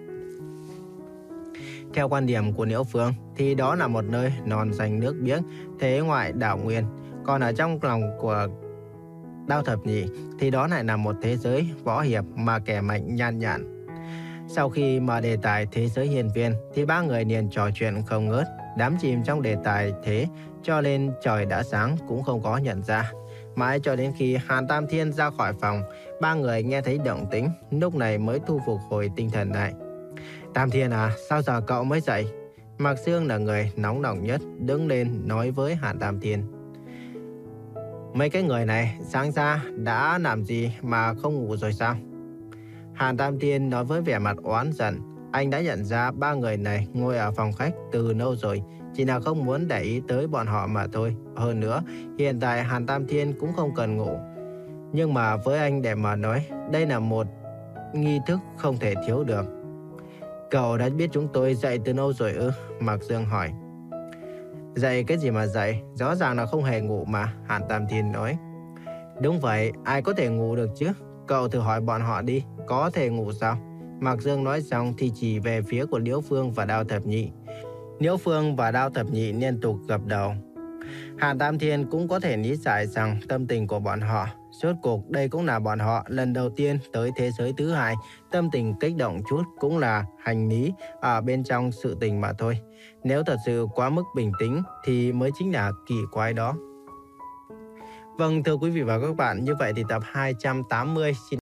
Theo quan điểm của Liễu Phương thì đó là một nơi non xanh nước biếc, thế ngoại đảo nguyên. Còn ở trong lòng của Đao Thập Nhị thì đó lại là một thế giới võ hiệp mà kẻ mạnh nhan nhản. Sau khi mở đề tài thế giới hiên viên thì ba người liền trò chuyện không ngớt, đắm chìm trong đề tài thế cho nên trời đã sáng cũng không có nhận ra. Mãi cho đến khi Hàn Tam Thiên ra khỏi phòng, ba người nghe thấy động tĩnh, lúc này mới thu phục hồi tinh thần lại. Tam Thiên à, sao giờ cậu mới dậy? Mạc Dương là người nóng lòng nhất, đứng lên nói với Hàn Tam Thiên. Mấy cái người này sáng ra đã làm gì mà không ngủ rồi sao? Hàn Tam Thiên nói với vẻ mặt oán giận. Anh đã nhận ra ba người này ngồi ở phòng khách từ lâu rồi, chỉ là không muốn để ý tới bọn họ mà thôi. Hơn nữa, hiện tại Hàn Tam Thiên cũng không cần ngủ. Nhưng mà với anh để mà nói, đây là một nghi thức không thể thiếu được. Cậu đã biết chúng tôi dậy từ lâu rồi ư? Mạc Dương hỏi. Dậy cái gì mà dậy? Rõ ràng là không hề ngủ mà, Hàn Tam Thiên nói. Đúng vậy, ai có thể ngủ được chứ? Cậu thử hỏi bọn họ đi, có thể ngủ sao? Mạc Dương nói xong thì chỉ về phía của Liễu Phương và Đao Thập Nhị. Liễu Phương và Đao Thập Nhị liên tục gật đầu. Hàn Tam Thiên cũng có thể lý giải rằng tâm tình của bọn họ. Rốt cuộc đây cũng là bọn họ lần đầu tiên tới thế giới thứ hai. Tâm tình kích động chút cũng là hành lý ở bên trong sự tình mà thôi. Nếu thật sự quá mức bình tĩnh thì mới chính là kỳ quái đó. Vâng, thưa quý vị và các bạn, như vậy thì tập hai trăm tám mươi xin